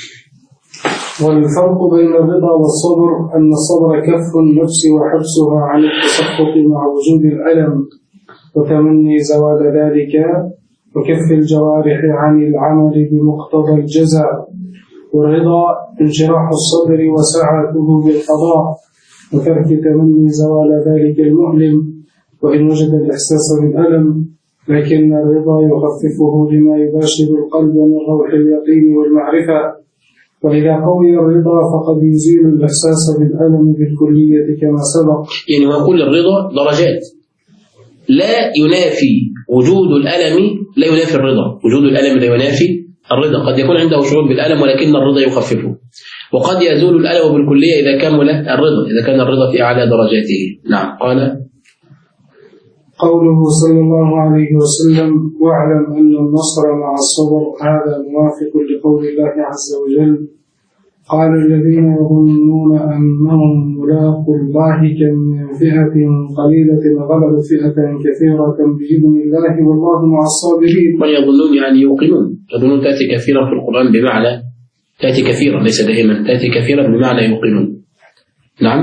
والفرق بين الرضا والصبر أن الصبر كف النفس وحبسها عن التسخط مع وجود الألم وتمني زوال ذلك، وكف الجوارح عن العمل بمقتضى الجزاء. والرضا انشراح الصدر وسعته بالقضاء وترك تمني زوال ذلك المؤلم، وإن وجد الإحساس بالألم، لكن الرضا يخففه لما يباشر القلب من روح اليقين والمعرفة. وإذا قوي الرضا فقد يزيل الإحساس بالألم بالكلية كما سبق. يعني هو كل الرضا درجات، لا ينافي وجود الألم، لا ينافي الرضا. وجود الألم لا ينافي الرضا. قد يكون عنده شعور بالألم ولكن الرضا يخففه، وقد يزول الألم بالكلية إذا كمل الرضا، إذا كان الرضا في أعلى درجاته. نعم. قال: قوله صلى الله عليه وسلم: واعلم أن النصر مع الصبر، هذا موافق لقول الله عز وجل: قال الذين يظنون أنهم ملاقوا الله كم من فئة قليلة غلبت فئة كثيرة بإذن الله والله مع الصابرين. من يظنون يعني يوقنون. يظنون تأتي كثيرا في القرآن بمعنى تأتي كثيرا، ليس دائما، تأتي كثيرا بمعنى يوقنون. نعم.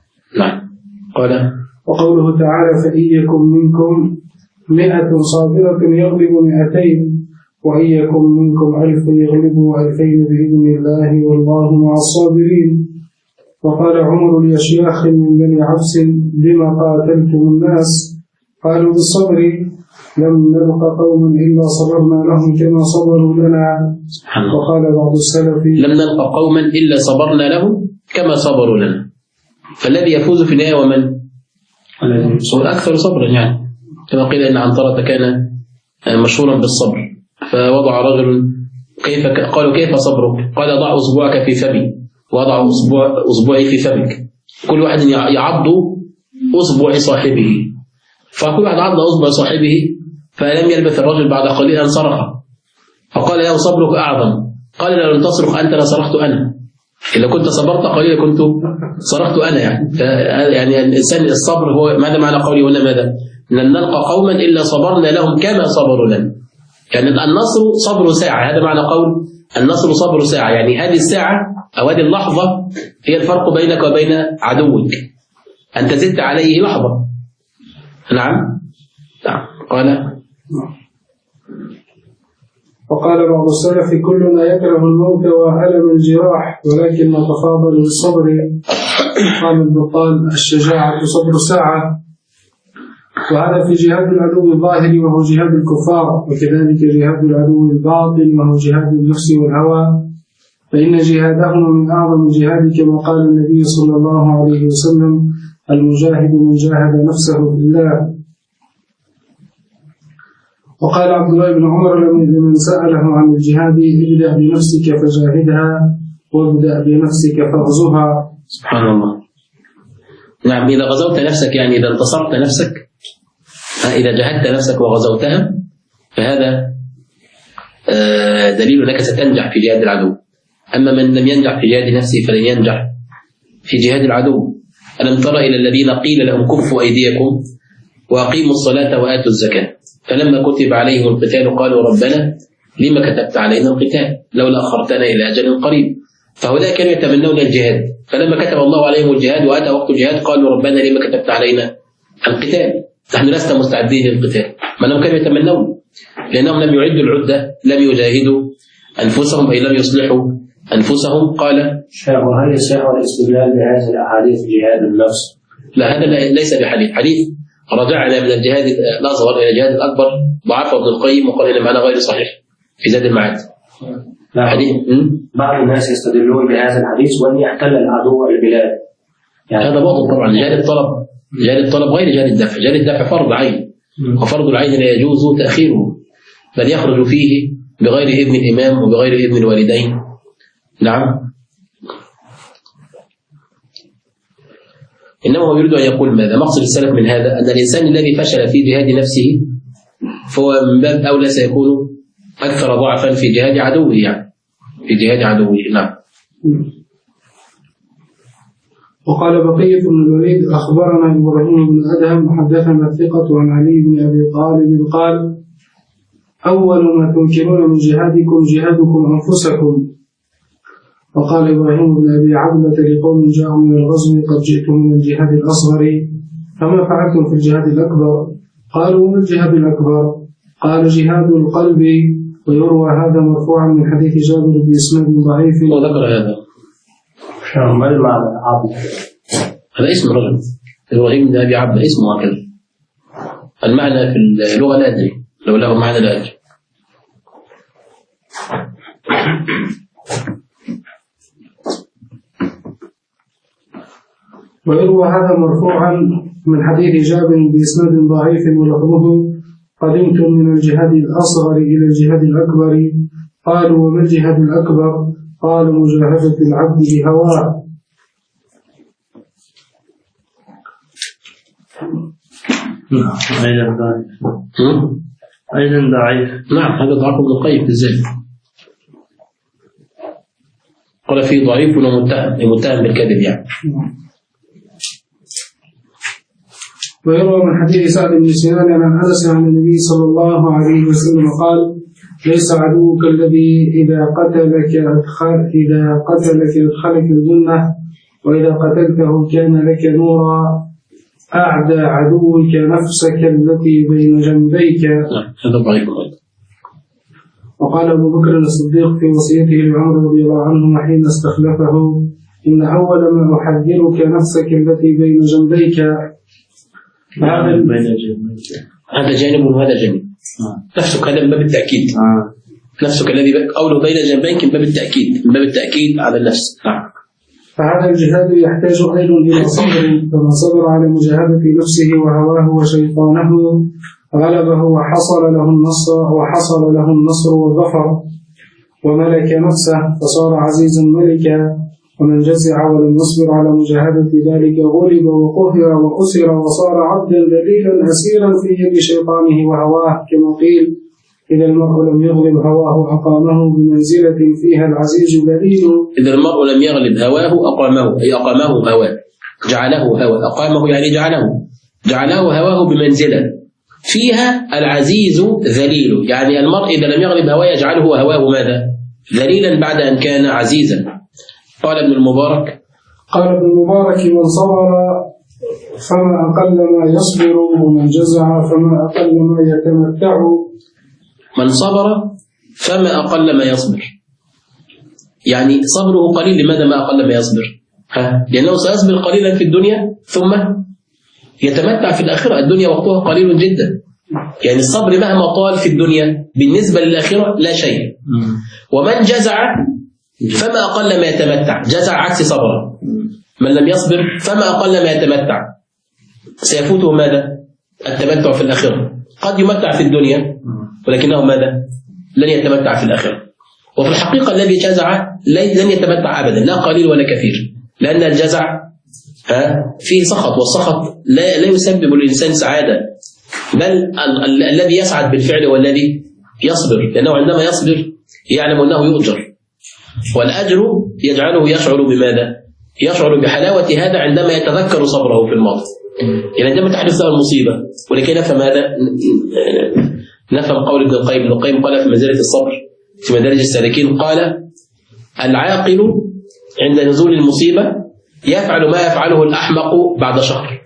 قال: وقوله تعالى: فإن يكن منكم 100 صابرة يغلب 200 وإن يكن منكم 1000 يغلبوا 2000 بإذن الله والله مع الصابرين. وقال عمر لأشياخ من بني عبس: بما قاتلتم الناس؟ قالوا: بالصبر، لم نلق قوما إلا صبرنا لهم كما صبروا لنا. وقال بعض السلف: لم نلق قوما إلا صبرنا لهم كما صبروا لنا. فالذي يفوز في النهاية ومن؟ أكثر صبرا، يعني كما قيل إن عنترة كان مشهورا بالصبر، فوضع رجل قالوا: كيف صبرك؟ قال: ضع أصبعك في فمي وضع أصبعي في فمك، كل واحد يعض أصبع صاحبه، فكل واحد عض أصبع صاحبه، فلم يلبث الرجل بعد قليل أن صرخ فقال له صبرك أعظم. قال لو لم تصرخ أنت لصرخت أنا، إذا كنت صبرت قليلا كنت صرخت أنا. يعني الإنسان الصبر هو ماذا معنى قولي هنا؟ ماذا؟ لن نلقى قوما إلا صبرنا لهم كما صبروا لنا. يعني النصر صبر ساعة، هذا معنى قول النصر صبر ساعة. يعني هذه الساعة أو هذه اللحظة هي الفرق بينك وبين عدوك، أنت زدت عليه لحظة. نعم. قال وقال بعض السلف كلنا يكره الموت وألم الجراح ولكن نتفاضل بالصبر. قال البطال الشجاعة صبر ساعة. وهذا في جهاد العدو الظاهر وهو جهاد الكفار، وكذلك جهاد العدو الباطن وهو جهاد النفس والهوى، فإن جهادهم من أعظم الجهاد كما قال النبي صلى الله عليه وسلم المجاهد من جاهد نفسه بالله. وقال عبد الله بن عمر لمن سأله عن الجهاد ابدأ بنفسك فجاهدها وابدأ بنفسك فاغزها. سبحان الله. نعم، إذا غزوت نفسك يعني إذا انتصرت نفسك، إذا جاهدت نفسك وغزوتها فهذا دليل أنك ستنجح في جهاد العدو. أما من لم ينجح في جهاد نفسه فلن ينجح في جهاد العدو. ألم تر إلى الذين قيل لهم كفوا أيديكم وأقيموا الصلاة وآتوا الزكاة فلما كتب عليهم القتال قالوا ربنا لما كتبت علينا القتال لولا أخرتنا إلى أجل قريب. فهؤلاء كانوا يتمنون الجهاد، فلما كتب الله عليهم الجهاد وأتى وقت الجهاد قالوا ربنا لما كتبت علينا القتال، نحن لسنا مستعدين للقتال. ما لم كانوا يتمنون، لأنهم لم يعدوا العدة، لم يجاهدوا أنفسهم أي لم يصلحوا أنفسهم. قال وهل يصح الاستدلال بهذه الأحاديث جهاد النفس؟ لا، هذا ليس بحديث. حديث رجعنا من الجهاد الأصغر إلى الجهاد الأكبر ضعفه ابن القيم وقال إن معنى غير صحيح في زاد المعاد. حديث بعض الناس يستدلون بهذا الحديث وأن يحتل العدو البلاد. يعني هذا باطل طبعا. جهاد الطلب غير جهاد الدفع. جهاد الدفع فرض عين، وفرض العين لا يجوز تأخيره، بل يخرج فيه بغير إذن الإمام وبغير إذن الوالدين. نعم. إنما هو يريد أن يقول ماذا؟ مقصد السلف من هذا أن الإنسان الذي فشل في جهاد نفسه فهو من باب أولى سيكون أكثر ضعفا في جهاد عدوه، يعني في جهاد عدوه. نعم. وقال بقية بن الوليد أخبرنا إبراهيم بن أدهم حدثنا الثقة عن علي بن أبي طالب قال أول ما تنكرون من جهادكم جهادكم أنفسكم. وقال إبراهيم بن أبي عبدة لقوم جاءوا من الغزو قد جئتم من الجهاد الأصغر فما فعلتم في الجهاد الأكبر؟ قالوا ما الجهاد الأكبر؟ قال جهاد القلب. ويروى هذا مرفوعا من حديث جابر بإسناد ضعيف. وذكر هذا ما المعنى عبد؟ هذا اسم رجل إبراهيم بن أبي عبدة اسمه هكذا. المعنى في اللغة لا أدري، لو له معنى لا أدري. ويروى هذا مرفوعا من حديث جابر بإسناد ضعيف ولفظه قدمتم من الجهاد الأصغر إلى الجهاد الأكبر. قالوا وما الجهاد الأكبر؟ قالوا مجاهدة العبد بهواه. أيضا ضعيف. نعم، هذا ضعف ابن القيم في الزاد. قال فيه ضعيف ومتهم بالكذب يعني. ويروى من حديث سعد بن سنان عن أنس عن النبي صلى الله عليه وسلم قال ليس عدوك الذي إذا قتلك أدخلك الجنة وإذا قتلته كان لك نورا أعدى عدوك نفسك التي بين جنبيك. هذا ضعيف. وقال أبو بكر الصديق في وصيته لعمر رضي الله عنه حين استخلفه إن أول ما أحذرك نفسك التي بين جنبيك. هذا جانب وهذا جانب. نفسك هذا من باب التأكيد. نفسك الذي قوله بين جنبيك من باب التأكيد، من باب التأكيد على النفس. فهذا الجهاد يحتاج أيضا إلى صبر، فمن صبر على مجاهدة نفسه وهواه وشيطانه غلبه وحصل له النصر والظفر، وملك نفسه فصار عزيزا ملكا. ومن جزع ولم يصبر على مجاهدة ذلك غلب وقهر وأسر وصار عبدا ذليلا أسيرا في يد شيطانه وهواه، كما قيل إذا المرء لم يغلب هواه أقامه بمنزلة فيها العزيز دليل. إذا المرء لم يغلب هواه أقامه، أي أقامه هواه، جعله هواه، أقامه يعني جعله هواه بمنزلة فيها العزيز ذليل، يعني المرء إذا لم يغلب هواه يجعله هواه ماذا؟ ذليلا بعد أن كان عزيزا. قال ابن المبارك من صبر فما أقل ما يصبر، ومن جزع فما أقل ما يتمتع. من صبر فما أقل ما يصبر، يعني صبره قليل. لماذا ما أقل ما يصبر؟ لأنه سيصبر قليلا في الدنيا ثم يتمتع في الآخرة. الدنيا وقتها قليل جدا، يعني الصبر مهما طال في الدنيا بالنسبة للآخرة لا شيء. ومن جزع فما أقل ما يتمتع، جزع عكس صبر. من لم يصبر فما أقل ما يتمتع، سيفوته ماذا؟ التمتع في الآخرة. قد يمتع في الدنيا ولكنه ماذا؟ لن يتمتع في الآخرة. وفي الحقيقة الذي جزع لن يتمتع أبدا، لا قليل ولا كثير، لأن الجزع فيه سخط، والسخط لا يسبب للإنسان سعادة، بل الذي يسعد بالفعل هو الذي يصبر، لأنه عندما يصبر يعلم أنه يؤجر، والأجر يجعله يشعر بماذا؟ يشعر بحلاوة هذا عندما يتذكر صبره في الماضي. يعني عندما تحدث له المصيبة، ولكي نفهم هذا نفهم قول ابن القيم. ابن القيم قال في منزلة الصبر في مدارج السالكين، قال العاقل عند نزول المصيبة يفعل ما يفعله الأحمق بعد شهر.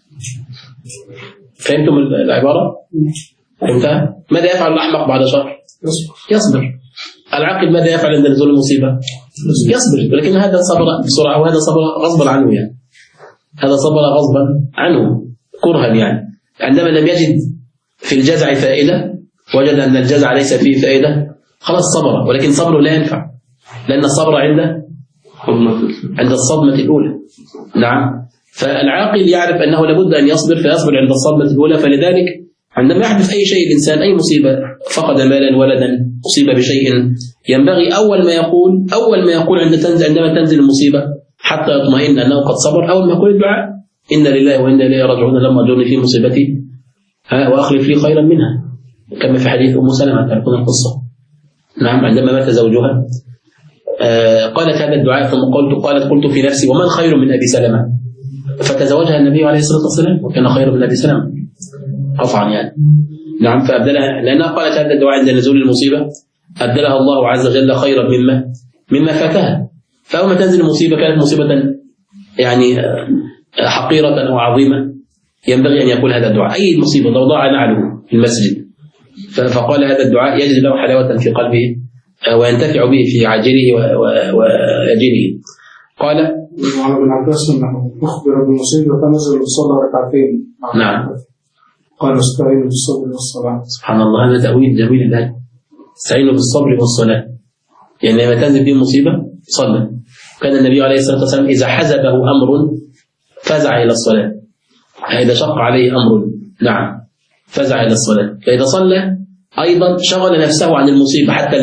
فهمتم العبارة؟ فهمتها؟ ماذا يفعل الأحمق بعد شهر؟ يصبر. العاقل ماذا يفعل عند نزول المصيبة؟ يصبر، ولكن هذا صبر بسرعة وهذا صبر غصبا عنه، يعني هذا صبر غصبا عنه كرها. يعني عندما لم يجد في الجزع فائدة، وجد أن الجزع ليس فيه فائدة، خلاص صبر، ولكن صبره لا ينفع، لأن الصبر عند الصدمة الأولى. نعم. فالعاقل يعرف أنه لابد أن يصبر، فيصبر عند الصدمة الأولى. فلذلك عندما يحدث أي شيء الإنسان، أي مصيبة، فقد مالا ولدا، أصيب بشيء، ينبغي أول ما يقول عندما تنزل المصيبة حتى يطمئن أنه قد صبر، أول ما يقول الدعاء إن لله وإنا إليه راجعون، لما أجرني في مصيبتي وأخلف لي خيرا منها، كما في حديث أم سلمة تعرفون القصة. نعم. عندما مات زوجها قالت هذا الدعاء، ثم قلت في نفسي ومن خير من أبي سلمة؟ فتزوجها النبي عليه الصلاة والسلام وكان خير من أبي سلمة قطعا يعني. نعم. فأبدلها، لأنها قالت هذا الدعاء عند نزول المصيبة، أبدلها الله عز وجل خيرا مما فاتها. فأول ما تنزل المصيبة كانت مصيبة يعني حقيرة أو عظيمة، ينبغي أن يقول هذا الدعاء. أي مصيبة لو ضاع نعله في المسجد فقال هذا الدعاء يجد له حلاوة في قلبه وينتفع به في عاجله وأجله. قال ابن عباس أنه أخبر بالمصيبة فنزل وصلى ركعتين. نعم. قال استعينوا بالصبر والصلاة. سبحان الله، هذا تأويل جميل الآية. استعينوا بالصبر والصلاة، يعني لما تنزل به مصيبة صلى. كان النبي عليه الصلاة والسلام إذا حزبه أمر فزع إلى الصلاة، إذا شق عليه أمر نعم فزع إلى الصلاة. فإذا صلى أيضا شغل نفسه عن المصيبة حتى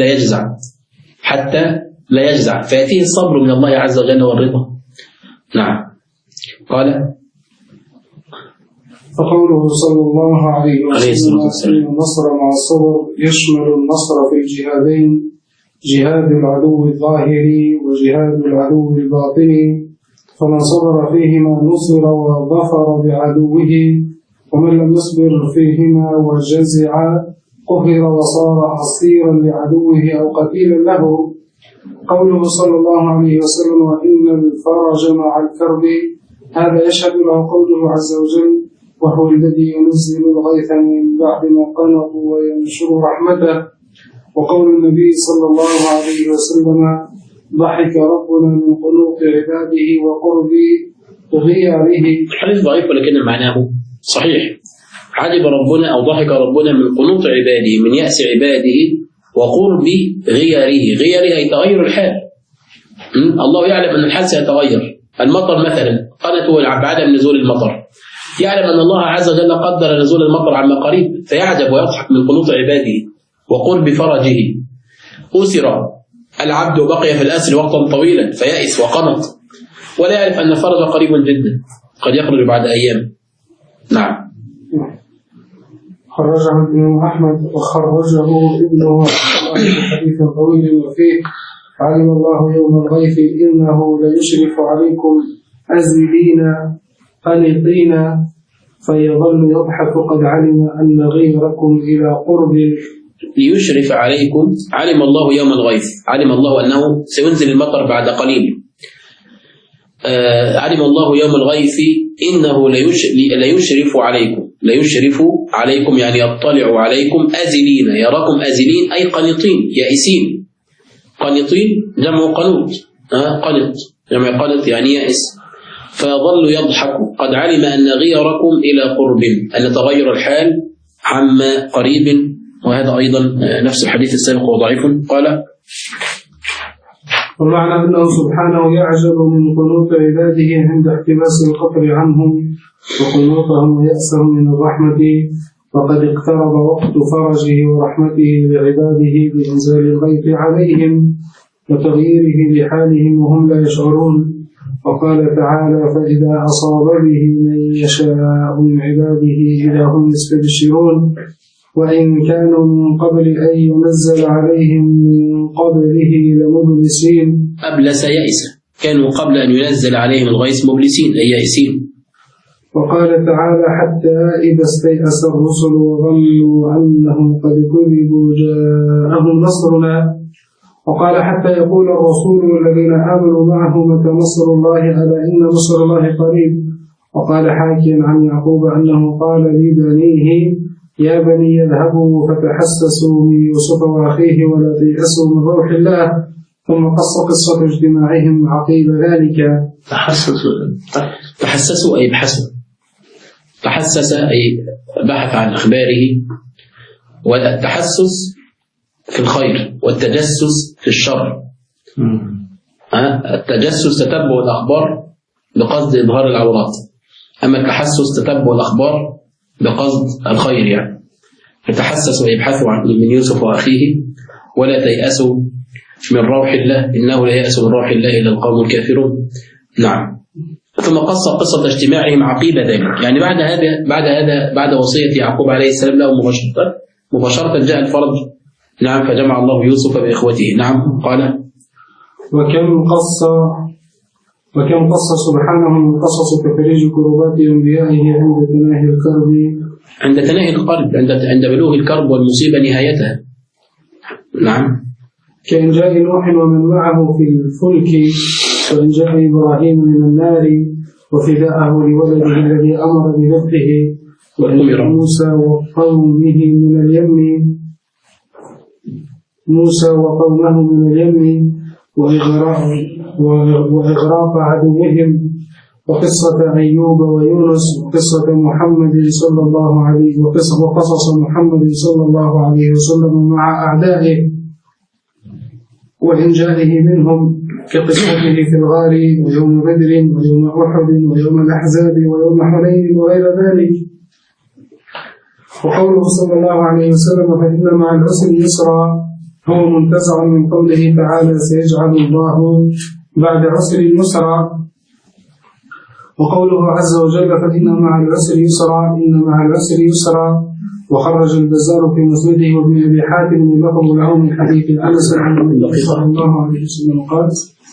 لا يجزع فيأتيه الصبر من الله عز وجل والرضا. نعم. قال فقوله صلى الله عليه وسلم أن النصر مع الصبر يشمل النصر في الجهادين، جهاد العدو الظاهري وجهاد العدو الباطني، فمن صبر فيهما نصر وظفر بعدوه، ومن لم يصبر فيهما وجزع قهر وصار حصيرا لعدوه أو قتيلا له. قوله صلى الله عليه وسلم وإن الفرج مع الكرب، هذا يشهد له قوله عز وجل وهو الذي ينزل الغيث من بعد ما قنطوا وينشر رحمته، وقول النبي صلى الله عليه وسلم ضحك ربنا من قنوط عباده وقرب غيره. الحديث ضعيف ولكن معناه صحيح. عجب ربنا أو ضحك ربنا من قنوط عباده، من يأس عباده وقرب غيره أي تغير الحال. الله يعلم أن الحال سيتغير. المطر مثلا قنطوا بعدم نزول المطر، يعلم أن الله عز وجل قدر نزول المطر عما قريب، فيعجب ويضحك من قنوط عباده وقرب فرجه. أسر العبد وبقي في الأسر وقتا طويلا فيأس وقنط، ولا يعرف أن الفرج قريب جدا قد يخرج بعد أيام. نعم. خرجه الإمام أحمد وخرجه ابنه في حديث طويل وفيه: علم الله يوم الغيث إنه ليشرف عليكم أزلين قنطين فيظل يضحك قد علم أن غيركم إلى قرب. ليشرف عليكم، علم الله يوم الغيث، علم الله أنه سينزل المطر بعد قليل. علم الله يوم الغيث إنه ليشرف عليكم، ليشرف عليكم يعني يطلع عليكم أزلين، يراكم أزلين أي قنطين يائسين. قنطين جمع قنوط، قنط جمع قنط يعني يائس. فيظل يضحك قد علم أن غيركم إلى قرب، أن تغير الحال عما قريب. وهذا أيضا نفس الحديث السابق وضعيف. قال: والمعنى أنه سبحانه يعجب من قنوط عباده عند احتباس القطر عنهم وقنوطهم ويأسهم من الرحمة، وقد اقترب وقت فرجه ورحمته لعباده بإنزال الغيث عليهم وتغييره لحالهم وهم لا يشعرون. وقال تعالى: فإذا أصاب به من يشاء من عباده إذا هم يستبشرون. وإن كانوا من قبل أن ينزل عليهم من قبله لمبلسين. أبلس يئس، كانوا قبل أن ينزل عليهم الغيث مبلسين أي يائسين. وقال تعالى: حتى إذا استيأس الرسل وظنوا أنهم قد كذبوا جاءهم نصرنا. وقال: حتى يقول الرسول والذين آمنوا معه متى نصر الله، ألا إن نصر الله قريب. وقال حاكيا عن يعقوب أنه قال لبنيه: يا بني اذهبوا فتحسسوا من يوسف وأخيه ولا تيأسوا من روح الله. ثم قص قصة اجتماعهم عقيب ذلك. تحسسوا أي ابحثوا، تحسس أي بحث عن أخباره. والتحسس في الخير والتجسس في الشر. التجسس تتبع الأخبار بقصد إظهار العورات، أما التحسس تتبع الأخبار بقصد الخير يعني. فتحسسوا ويبحثوا من يوسف وأخيه ولا تيأسوا من روح الله إنه لا يأس من روح الله إلا القوم الكافرون. نعم. ثم قص قصة اجتماعهم عقيب ذلك، يعني بعد وصية يعقوب عليه السلام له مباشرة جاء الفرج. نعم. فجمع الله يوسف بإخوته. نعم. قال: وكم قص سبحانه من قصص تفريج كربات أنبيائه عند تناهي الكرب، عند بلوغ الكرب والمصيبة نهايتها. نعم. كإنجاء نوح ومن معه في الفلك، وإنجاء إبراهيم من النار، وفداءه لولده الذي أمر بذبحه، وإنجاء موسى وقومه من اليم وإغراق عدوهم، وقصة أيوب ويونس، وقصة محمد صلى الله عليه وقصص محمد صلى الله عليه وسلم مع أعدائه وإنجائه منهم، كقصته في الغار ويوم بدر ويوم أحد ويوم الأحزاب ويوم حنين وغير ذلك. وقوله صلى الله عليه وسلم: فإن مع العسر يسرا، هو منتزع من قوله تعالى: سيجعل الله بعد عسر يسرا. وقوله عز وجل: فإن مع العسر يسرا، إن مع العسر يسرا. وخرج البزار في مسنده وابن أبي حاتم لفظ له من حديث أنس عن النبي صلى الله عليه وسلم قال: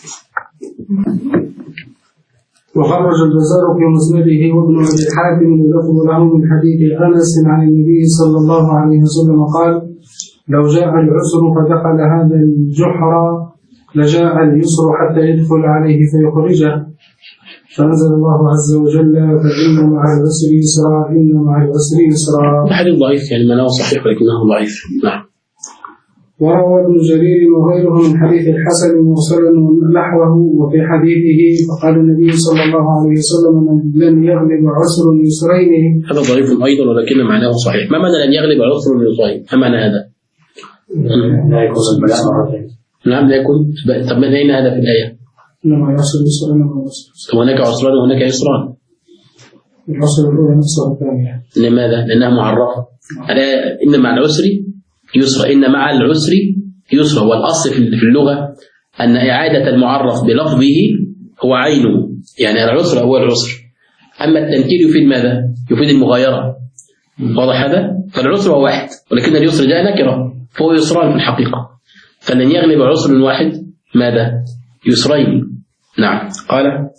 وخرج البزار في مسنده وابن أبي حاتم لفظ له من حديث أنس عن النبي صلى الله عليه وسلم قال: لو جاء العسر فدخل هذا الجحر لجاء اليسر حتى يدخل عليه فيخرجه. فأنزل الله عز وجل: فإن مع العسر يسرا، إن مع العسر يسرا. حديث ضعيف يعني معناه صحيح ولكنه ضعيف. نعم. وروى ابن جرير وغيره من حديث الحسن مرسلا نحوه، وفي حديثه فقال النبي صلى الله عليه وسلم: لن يغلب عسر يسرين. هذا ضعيف أيضا ولكن معناه صحيح. ما معنى لن يغلب عسر يسرين؟ ما معنى هذا؟ لا يكون البلاء مرتين. نعم لا يكون. طب من أين هذا في الآية؟ إنما العسر يسرا، إنما العسر. هناك عسران وهناك يسران. العسر الأولى نفسها الثانية. لماذا؟ لأنها معرفة. إن مع العسر يسرا، إن مع العسر يسرا. والأصل في اللغة أن إعادة المعرف بلفظه هو عينه، يعني العسر هو العسر. أما التنكير يفيد ماذا؟ يفيد المغايرة. واضح هذا؟ فالعسر هو واحد، ولكن اليسر جاء نكرة فهو يسران في الحقيقة، فلن يغلب عسر واحد ماذا؟ يسرين. نعم. قال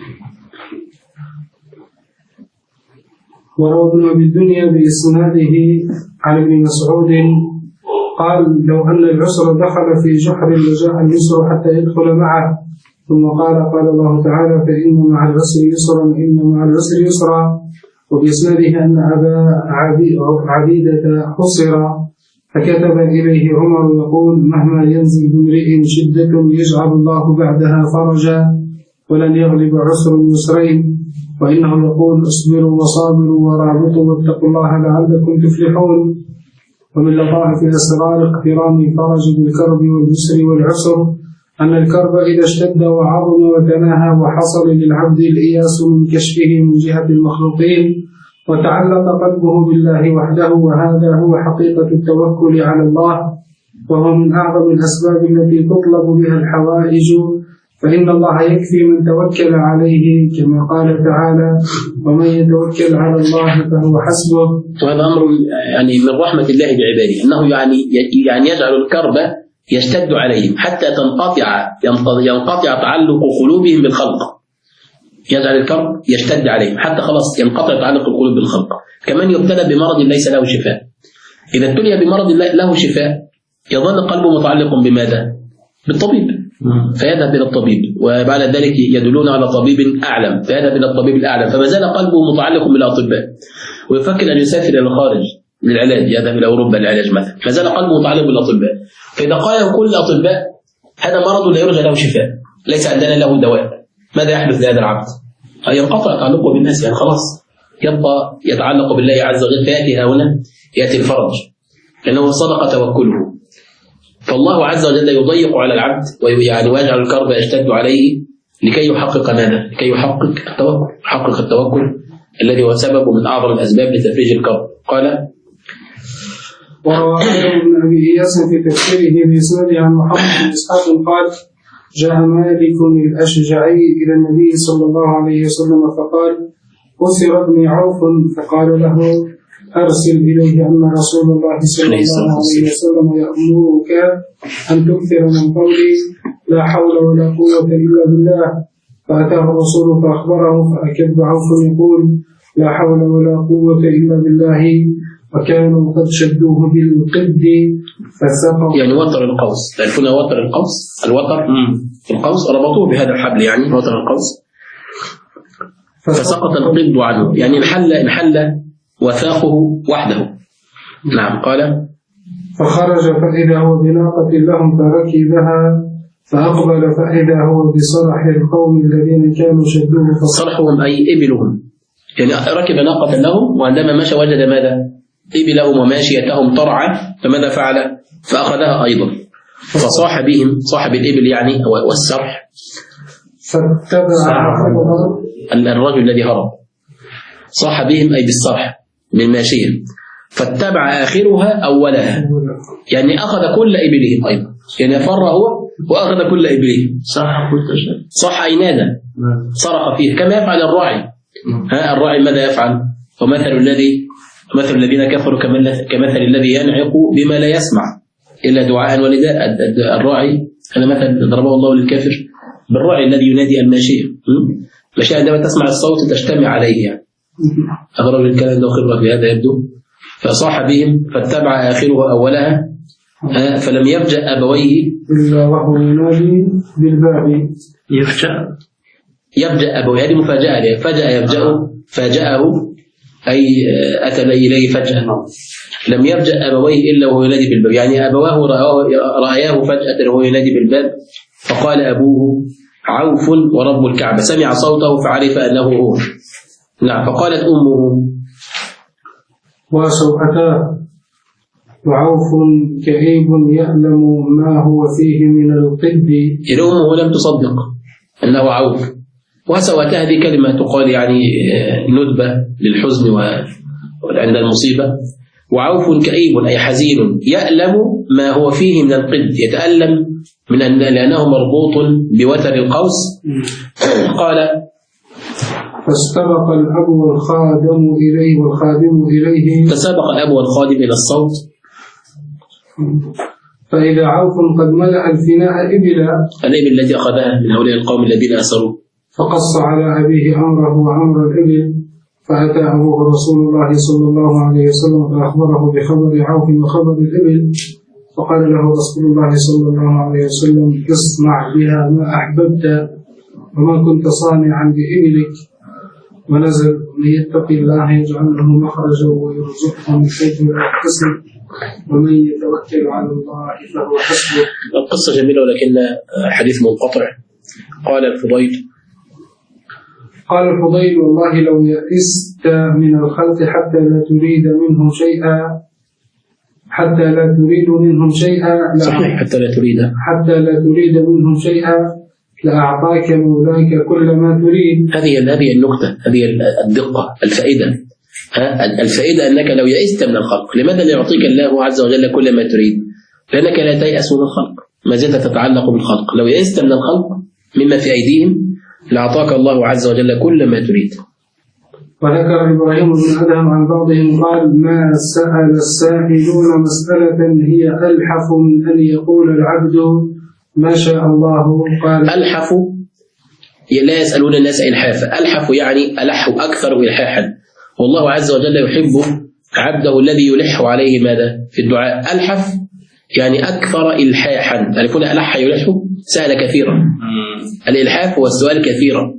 وروى ابن أبي الدنيا بإسناده عن ابن مسعود قال لو أن العسر دخل في جحر لجاء اليسر حتى يدخل معه، ثم قال الله تعالى فإن مع العسر يسرا إن مع العسر يسرا. وبإسناده أن أبا عبيدة حصر فكتب إليه عمر يقول مهما ينزل بامرئ شدة يجعل الله بعدها فرجا ولن يغلب عسر يسرين، وإنه يقول اصبروا وصابروا ورابطوا واتقوا الله لعلكم تفلحون. ومن لطائف أسرار اقتران الفرج بالكرب واليسر والعسر أن الكرب إذا اشتد وعظم وتناهى وحصل للعبد الإياس من كشفه من جهة المخلوقين وتعلق قلبه بالله وحده، وهذا هو حقيقة التوكل على الله، وهو من أعظم الأسباب التي تطلب بها الحوائج، فإن الله يكفي من توكل عليه كما قال تعالى ومن يتوكل على الله فهو حسبه. وهذا أمر يعني من رحمة الله بعباده، أنه يعني يجعل الكرب يشتد عليهم حتى ينقطع تعلق قلوبهم بالخلق، يجعل الكرب يشتد عليهم حتى خلاص ينقطع تعلق القلوب بالخلق. كمان يبتلى بمرض ليس له شفاء، إذا ابتلي بمرض له شفاء يظل قلبه متعلق بماذا؟ بالطبيب، فيذهب إلى الطبيب، وبعد ذلك يدلون على طبيب أعلم فيذهب إلى الطبيب الأعلم، فما زال قلبه متعلق بالأطباء ويفكر أن يسافر إلى الخارج للعلاج، يذهب إلى أوروبا للعلاج مثلا، ما زال قلبه متعلق بالأطباء. فإذا قال كل الأطباء هذا مرض لا يرجى له شفاء ليس عندنا له دواء، ماذا يحدث لهذا العبد؟ ينقطع تعلقه بالناس، يعني خلاص يبقى يتعلق بالله عز وجل، فيأتي هنا يأتي الفرج لأنه صدق توكله. فالله عز وجل يضيق على العبد ويجعل الكرب يشتد عليه لكي يحقق ماذا؟ لكي يحقق التوكل الذي هو سبب من أعظم الأسباب لتفريج الكرب. قال وروى ابن أبي إياس في تفسيره بإسناده عن محمد بن إسحاق قال جاء مالك الأشجعي إلى النبي صلى الله عليه وسلم فقال أسر ابن عوف، فقال له أرسل إليه أن رسول الله صلى الله عليه وسلم يأمرك أن تكثر من قولي لا حول ولا قوة إلا بالله. فأتاه الرسول فأخبره فأكب عوف يقول لا حول ولا قوة إلا بالله، وكانوا قد شدوه بالقد فسقط. يعني وتر القوس، تعرفون وتر القوس؟ الوتر في القوس ربطوه بهذا الحبل، يعني وتر القوس فسقط القد عنه، يعني انحل وثاقه وحده. نعم. قال فخرج فإذا هو بناقة لهم فركبها فأقبل فإذا هو بصرح القوم الذين كانوا شدوه. صرحهم أي إبلهم، يعني ركب ناقة لهم وعندما مشى وجد ماذا؟ إبلهم وماشيتهم ترعى، فماذا فعل؟ فأخذها أيضا، فصاح بهم صاحب الإبل يعني والسرح، الرجل الذي هرب صاح بهم أي بالسرح من ماشية، فاتبع آخرها أولها، يعني أخذ كل إبلهم أيضا، يعني فر هو وأخذ كل إبلهم. صح أي نادى صرخ فيه كما يفعل الراعي. الراعي ماذا يفعل؟ ومثل الذين كفروا كمثل الذي ينعق بما لا يسمع إلا دعاء ونداء. الراعي هذا مثل ضربه الله للكافر بالراعي الذي ينادي الماشية. الماشية عندما تسمع الصوت تجتمع عليه، يعني أغرب الكلام عنده خبرة في هذا يبدو. فصاح بهم فاتبع آخرها أولها، فلم يفجأ أبويه إلا وهو ينادي بالباب. يفجأ أبويه، هذه مفاجأة، فاجأه أي أتى إليه فجأة. لم يفجأ أبويه إلا وهو ينادي بالباب، يعني أبواه رأياه فجأة وهو ينادي بالباب، فقال أبوه عوف ورب الكعبة، سمع صوته فعرف أنه هو. نعم. فقالت أمه وسوءتاه وعوف كئيب يألم ما هو فيه من القد. إذا أمه لم تصدق أنه عوف، وسوءتاه هذه كلمة تقال يعني ندبة للحزن وعند المصيبة. وعوف كئيب أي حزين يألم ما هو فيه من القد، يتألم لأنه مربوط بوتر القوس. قال فاستبق الأب والخادم إليه تسابق الأب والخادم إلى الصوت. فإذا عوف قد ملأ الفناء إبلا، الإبل التي أخذها من هؤلاء القوم الذين أسروا، فقص على أبيه أمره وأمر الإبل. فأتى أبوه رسول الله صلى الله عليه وسلم فأخبره بخبر عوف وخبر الإبل، فقال له رسول الله صلى الله عليه وسلم: اصنع بها ما أحببت وما كنت صانعا بإبلك. ونزل: من يتق الله يجعل له مخرجا ويرزقه من حيث لا يحتسب ومن يتوكل على الله فهو حسبه. القصة جميلة ولكن حديث منقطع. قال الفضيل: والله لو يئست من الخلق حتى لا تريد منهم شيئا صحيح، حتى لا تريد منهم شيئا لأعطاك مولاك كل ما تريد. هذه النقطة، هذه الدقة، الفائدة أنك لو يئست من الخلق، لماذا لا يعطيك الله عز وجل كل ما تريد؟ لأنك لا تيأس من الخلق، ما زلت تتعلق بالخلق. لو يئست من الخلق مما في أيديهم لأعطاك الله عز وجل كل ما تريد. وذكر إبراهيم بن أدهم عن بعضهم قال: ما سأل السائلون مسألة هي ألحف من أن يقول العبد ما شاء الله. قال: ألحف لا يسألون الناس إلحافا، ألحف يعني ألح أكثر إلحاحا، والله عز وجل يحب عبده الذي يلح عليه ماذا في الدعاء. ألحف يعني أكثر إلحاحا، تعرفون ألح يلح سأل كثيرا، الإلحاف هو السؤال كثيرا.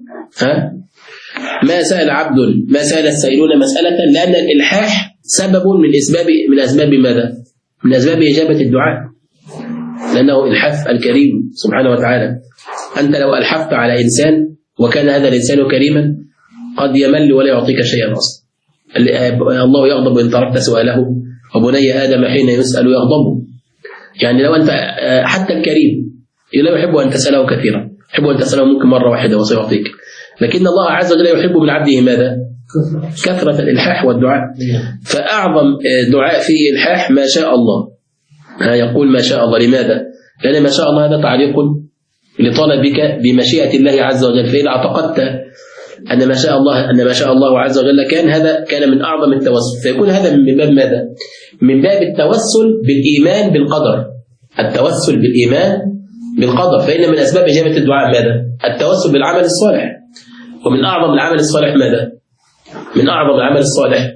ما سأل السائلون مسألة، لأن الإلحاح سبب من أسباب ماذا؟ من أسباب إجابة الدعاء، لأنه إلحاف الكريم سبحانه وتعالى. أنت لو ألحفت على إنسان وكان هذا الإنسان كريما قد يمل ولا يعطيك شيئا أصلا. الله يغضب إن تركت سؤاله، وبني آدم حين يسأل يغضب. يعني لو أنت حتى الكريم لا يحب أن تسأله كثيرا، يحب أن تسأله ممكن مرة واحدة وسيعطيك، لكن الله عز وجل يحب من عبده ماذا؟ كثرة الإلحاح والدعاء. فأعظم دعاء فيه إلحاح ما شاء الله، يقول ما شاء الله. لماذا؟ لأن ما شاء الله هذا تعليق لطلبك بمشيئة الله عز وجل، فإن اعتقدت أن ما شاء الله عز وجل هذا كان من أعظم التوسل، فيكون هذا من باب ماذا؟ من باب التوسل بالإيمان بالقدر، التوسل بالإيمان بالقدر. فإن من أسباب إجابة الدعاء ماذا؟ التوسل بالعمل الصالح. ومن أعظم العمل الصالح ماذا؟ من أعظم العمل الصالح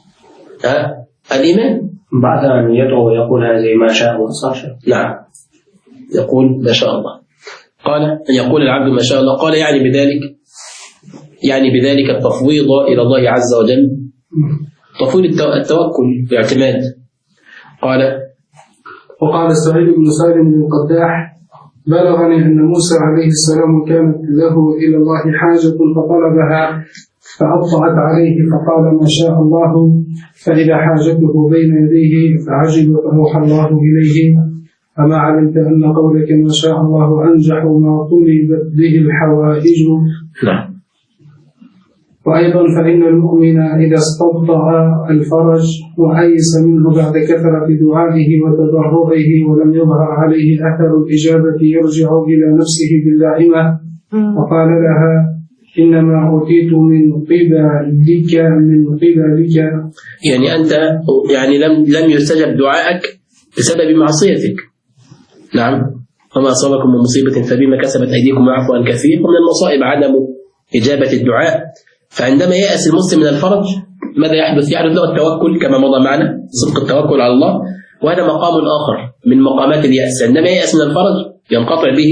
الإيمان. بعد أن يدعو ويقول هذه ما شاء الله صح؟ نعم، يقول ما شاء الله. قال أن يقول العبد ما شاء الله، قال يعني بذلك التفويض إلى الله عز وجل، تفويض التوكل باعتماد. وقال سعيد بن سالم بن القداح: بلغني أن موسى عليه السلام كانت له إلى الله حاجة فطلبها فأبطأت عليه فقال ما شاء الله، فإذا حاجته بين يديه فعجب فأوحى الله إليه: أما علمت أن قولك ما شاء الله أنجح ما طلبت به الحوائج. نعم. وأيضا فإن المؤمن إذا استبطأ الفرج وأيس منه بعد كثرة دعائه وتضرعه ولم يظهر عليه أثر الإجابة يرجع إلى نفسه باللائمة وقال لها: إنما أوتيت من قبلك. يعني أنت لم يستجب دعائك بسبب معصيتك. نعم. وما أصابكم من مصيبة فبما كسبت أيديكم ويعفو عن كثير. ومن المصائب عدم إجابة الدعاء. فعندما يأس المسلم من الفرج ماذا يحدث؟ يحدث له التوكل كما مضى معنا، صدق التوكل على الله، وهذا مقام آخر من مقامات اليأس. عندما يأس من الفرج ينقطع به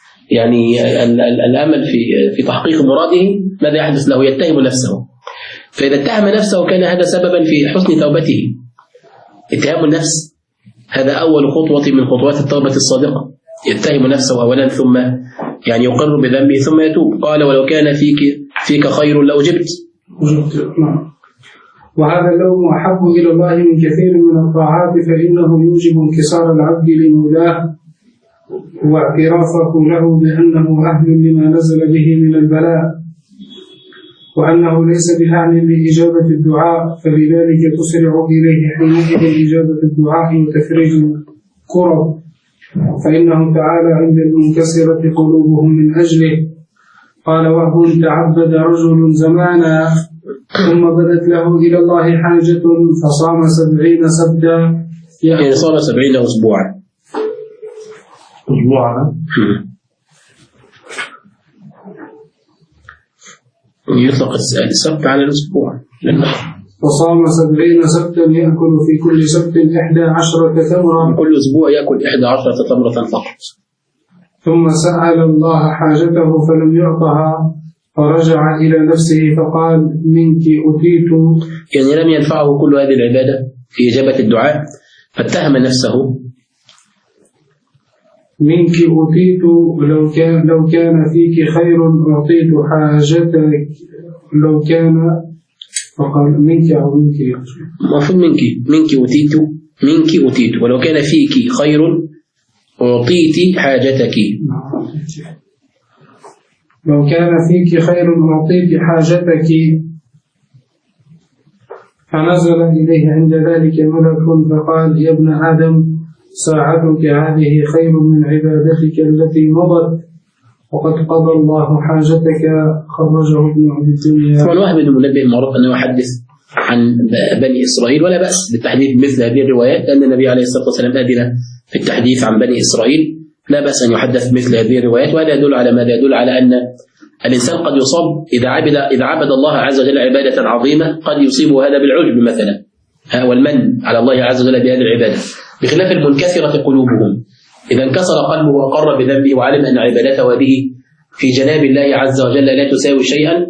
الأمل في تحقيق مراده. ماذا يحدث له؟ يتهم نفسه. فإذا اتهم نفسه كان هذا سببا في حسن توبته. اتهام النفس هذا أول خطوة من خطوات التوبة الصادقة. يتهم نفسه أولا ثم يقر بذنبه ثم يتوب. قال: ولو كان فيك خير لأجبت. وهذا اللوم أحب إلى الله من كثير من الطاعات، فإنه يوجب انكسار العبد لمولاه واعترافه له بأنه أهل لما نزل به من البلاء، وأنه ليس بأهل لإجابة الدعاء، فلذلك تسرع إليه حينئذ إجابة الدعاء وتفريج الكرب، فإنه تعالى عند المنكسرة قلوبهم من أجله قال وهو تعبد رجل زمانا ثم بدت له إلى الله حاجة فصام 70 سبتا يعني صام 70 أسبوعا. يطلق السبت على الأسبوع. وصام 70 سبتا يأكل في كل سبت 11 تمرة، كل أسبوع يأكل 11 تمرة فقط. ثم سأل الله حاجته فلم يعطها فرجع إلى نفسه فقال منك أتيت. يعني لم ينفعه كل هذه العبادة في إجابة الدعاء فاتهم نفسه. منك أتيت لو كان فيك خير أعطيت حاجتك لو كان، فقال منك أو منك، المفروض منك أتيت ولو كان فيك خير أعطيت حاجتك. لو كان فيك خير أعطيت حاجتك. فنزل إليه عند ذلك ملك فقال يا ابن آدم ساعتك هذه خير من عبادتك التي مضت وقد قضى الله حاجتك. خرجه ابن عبد الدنيا. طبعا وهب بن منبه معروف أنه يحدث عن بني إسرائيل ولا بأس بالتحديث مثل هذه الروايات لأن النبي عليه الصلاة والسلام أذن في التحديث عن بني إسرائيل، لا بأس أن يحدث مثل هذه الروايات. وهذا يدل على ماذا؟ يدل على أن الإنسان قد يصاب إذا عبد الله عز وجل عبادة عظيمة قد يصيبه هذا بالعجب مثلا والمن على الله عز وجل بهذه العبادة، بخلاف المنكسرة قلوبهم إذا انكسر قلبه وقر بذنبه وعلم أن عبادته هذه في جناب الله عز وجل لا تساوي شيئا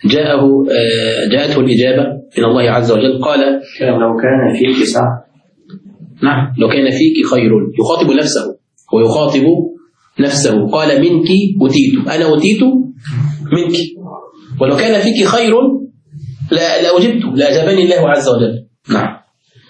جاءته الإجابة من الله عز وجل. قال لو كان فيك ساعة. نعم لو كان فيك خير، يخاطب نفسه ويخاطب نفسه. قال منك أتيت، أنا أتيت منك، ولو كان فيك خير لأجبت لأجابني الله عز وجل. نعم.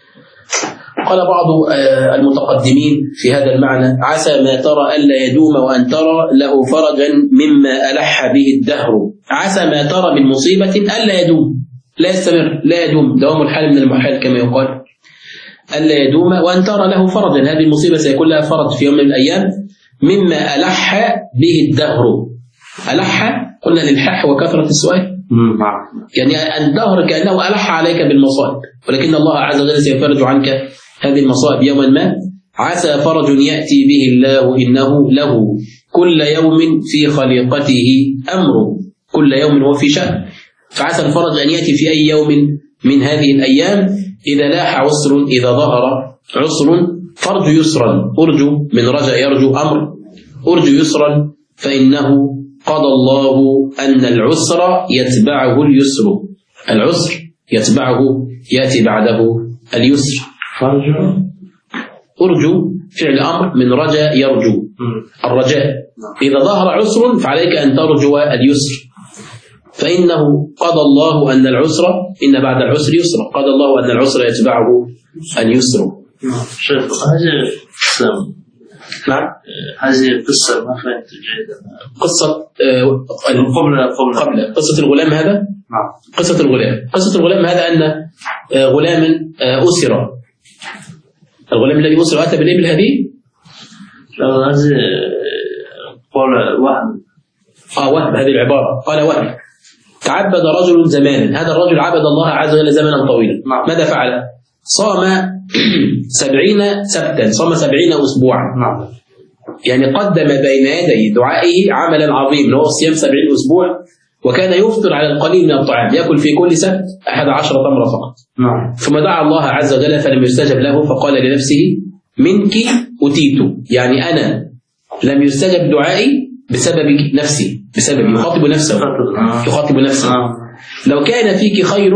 قال بعض المتقدمين في هذا المعنى عسى ما ترى ألا يدوم وأن ترى له فرجا مما ألح به الدهر. عسى ما ترى من مصيبة ألا يدوم، لا يستمر، لا يدوم، دوام الحال من المحال كما يقال، ألا يدوم وأن ترى له فرجا، هذه المصيبة سيكون لها فرج في يوم من الأيام. مما ألح به الدهر. ألح قلنا للحح وكثرة السؤال، يعني الدهر كأنه ألح عليك بالمصائب، ولكن الله عز وجل سيفرج عنك هذه المصائب يوما ما. عسى فرج يأتي به الله إنه له كل يوم في خليقته أمر، كل يوم هو في شأن. فعسى الفرج أن يأتي في أي يوم من هذه الأيام. إذا لاح عسر، إذا ظهر عسر، فرج يسرا، أرجو من رجع يرجو أمر، أرجو يسرا فإنه قضى الله أن العسر يتبعه اليسر. العسر يتبعه يأتي بعده اليسر. أرجو فعل أمر من رجاء يرجو، الرجاء. إذا ظهر عسر فعليك أن ترجو اليسر، فإنه قضى الله أن العسر، إن بعد العسر يسرا، قضى الله أن العسر يتبعه اليسر. شيخ هذه القصة، نعم هذه القصة ما فهمت جيدا. قصة قبل قصة الغلام هذا. نعم. قصة الغلام هذا أن غلاما أسر، الغلام الذي أسر أتى بالإبل هذه. هذه قال وهب هذه العبارة، قال وهب تعبد رجل زمانا، هذا الرجل عبد الله عز وجل زمنا طويلا. ماذا فعل؟ صام 70 سبتا، صام 70 أسبوعا. يعني قدم بين يدي دعائه عملا عظيما وهو صيام 70 أسبوع، وكان يفطر على القليل من الطعام، يأكل في كل سبت 11 تمرة فقط. ثم دعا الله عز وجل فلم يستجب له، فقال لنفسه منك أتيت، يعني أنا لم يستجب دعائي بسبب نفسي، بسبب يخاطب نفسه. لو كان فيك خير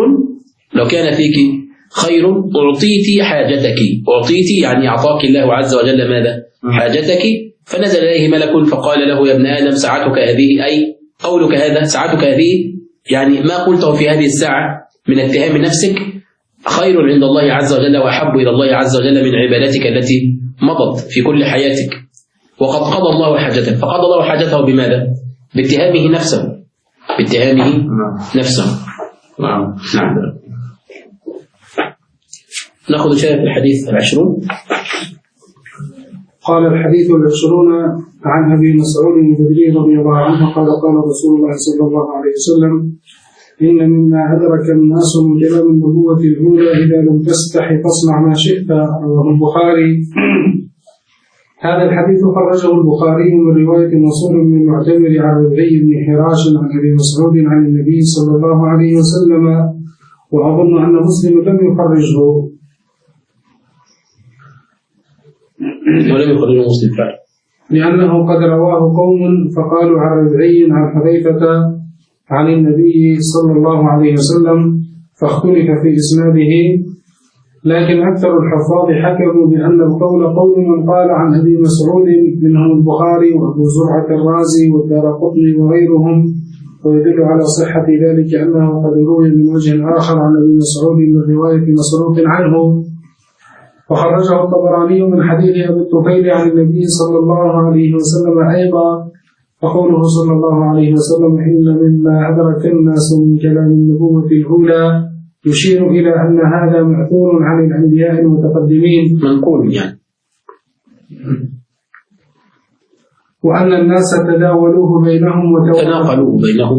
أعطيت حاجتك، أعطيت يعني أعطاك الله عز وجل ماذا؟ حاجتك. فنزل إليه ملك فقال له يا ابن آدم ساعتك هذه، أي قولك هذا ساعتك هذه، يعني ما قلته في هذه الساعة من اتهام نفسك خير عند الله عز وجل وأحب إلى الله عز وجل من عبادتك التي مضت في كل حياتك، وقد قضى الله حاجتك. فقضى الله حاجته بماذا؟ باتهامه نفسه. نعم. نأخذ شيء في الحديث 20. قال الحديث العشرون عن أبي مسعود البدري رضي الله عنه قال قال رسول الله صلى الله عليه وسلم إن مما أدرك الناس من كلام النبوة الأولى إذا لم تستحي فاصنع ما شئت. رواه البخاري. هذا الحديث خرجه البخاري من رواية منصور بن المعتمر عن ربيع بن حراش عن أبي مسعود عن النبي صلى الله عليه وسلم، وأظن أن مسلم لم يخرجه. ولم يخرجه مسلم فعلا، لأنه قد رواه قوم فقالوا عن ربيع عن حذيفة عن النبي صلى الله عليه وسلم فاختلف في إسناده، لكن أكثر الحفاظ حكموا بأن القول قول من قال عن أبي مسعود منهم البخاري وأبو زرعة الرازي والدارقطني وغيرهم، ويدل على صحة ذلك أنه قد روي من وجه آخر عن أبي مسعود من رواية مسروق عنه، وخرجه الطبراني من حديث أبي الطفيل عن النبي صلى الله عليه وسلم أيضا، فقوله صلى الله عليه وسلم إن مما أدرك الناس من كلام النبوة الأولى يشير إلى أن هذا مأثور عن الأنبياء المتقدمين، منقول يعني، وأن الناس تداولوه بينهم وتناقلوه بينهم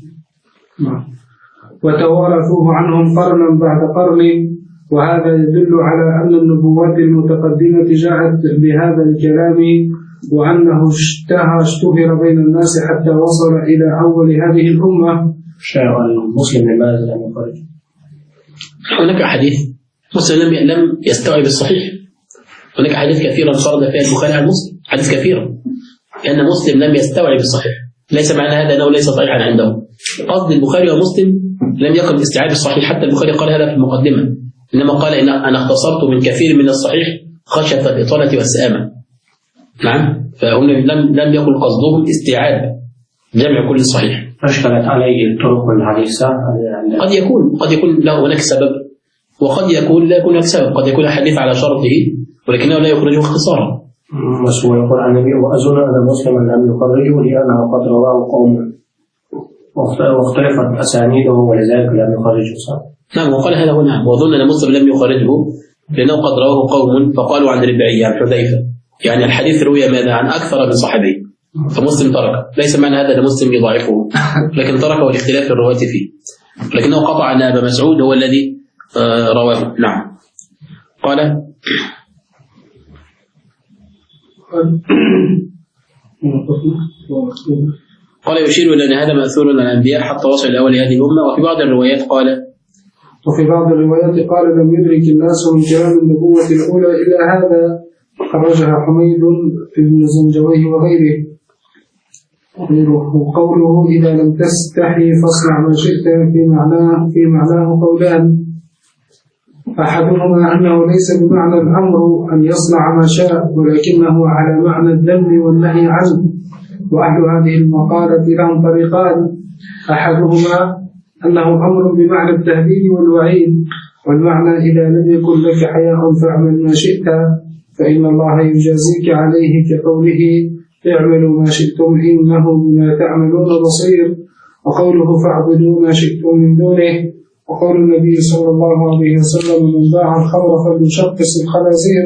وتوارثوه عنهم قرنا بعد قرن، وهذا يدل على أن النبوات المتقدمة جاءت بهذا الكلام، وأنه اشتهر بين الناس حتى وصل إلى أول هذه الأمة. شاء المسلم لماذا لم يخرج؟ هناك أحاديث مسلم لم يستوعب الصحيح، هناك أحاديث كثيرة انفرد فيها البخاري عن مسلم، حديث كثيرة، لأن مسلم لم يستوعب الصحيح، ليس معنى هذا أنه ليس صحيحا عنده. قصد البخاري ومسلم لم يكن باستيعاب الصحيح، حتى البخاري قال هذا في المقدمة، إنما قال إن أنا اختصرت من كثير من الصحيح خشية الإطالة والسآمة. نعم، فهم لم يكن قصدهم استيعاب جمع كل الصحيح. أشكلت عليه الطرق الحديثة. قد يكون له هناك سبب، وقد يكون لا يكون هناك سبب، قد يكون الحديث على شرطه ولكنه لا يخرجه اختصارا. بس هو يقول عن النبي وأظن أن مسلما لم يخرجه لأنه قد رواه قوم واختلفت أسانيده ولذلك لم يخرجه. نعم، وقال هذا هنا، وأظن أن مسلم لم يخرجه لأنه قد رواه قوم فقالوا عن ربعي عن حذيفة، يعني الحديث روي ماذا عن أكثر من صحابي، فمسلم ترك، ليس معنى هذا أن مسلم يضاعفه، لكن تركه لاختلاف الرواة فيه، لكنه قطع أن أبا مسعود هو الذي رواه. نعم. قال يشير إلى أن هذا مأثور عن الأنبياء حتى وصل إلى أول هذه الأمة. وفي بعض الروايات قال لم يدرك الناس من كلام النبوة الأولى إلى هذا، خرجها حميد بن زنجويه وغيره. وقوله إذا لم تستحي فاصنع ما شئت في معناه قولان، أحدهما أنه ليس بمعنى الأمر أن يصنع ما شاء، ولكنه على معنى الذم والنهي عنه، وأهل هذه المقالة لهم طريقان، أحدهما أنه أمر بمعنى التهديد والوعيد، والمعنى إذا لم يكن لك حياء فاعمل ما شئت فإن الله يجازيك عليه، كقوله اعملوا ما شئتم إنه بما تعملون بصير، وقوله فاعبدوا ما شئتم من دونه، وقول النبي صلى الله عليه وسلم من باع الخمر فليشقص الخنازير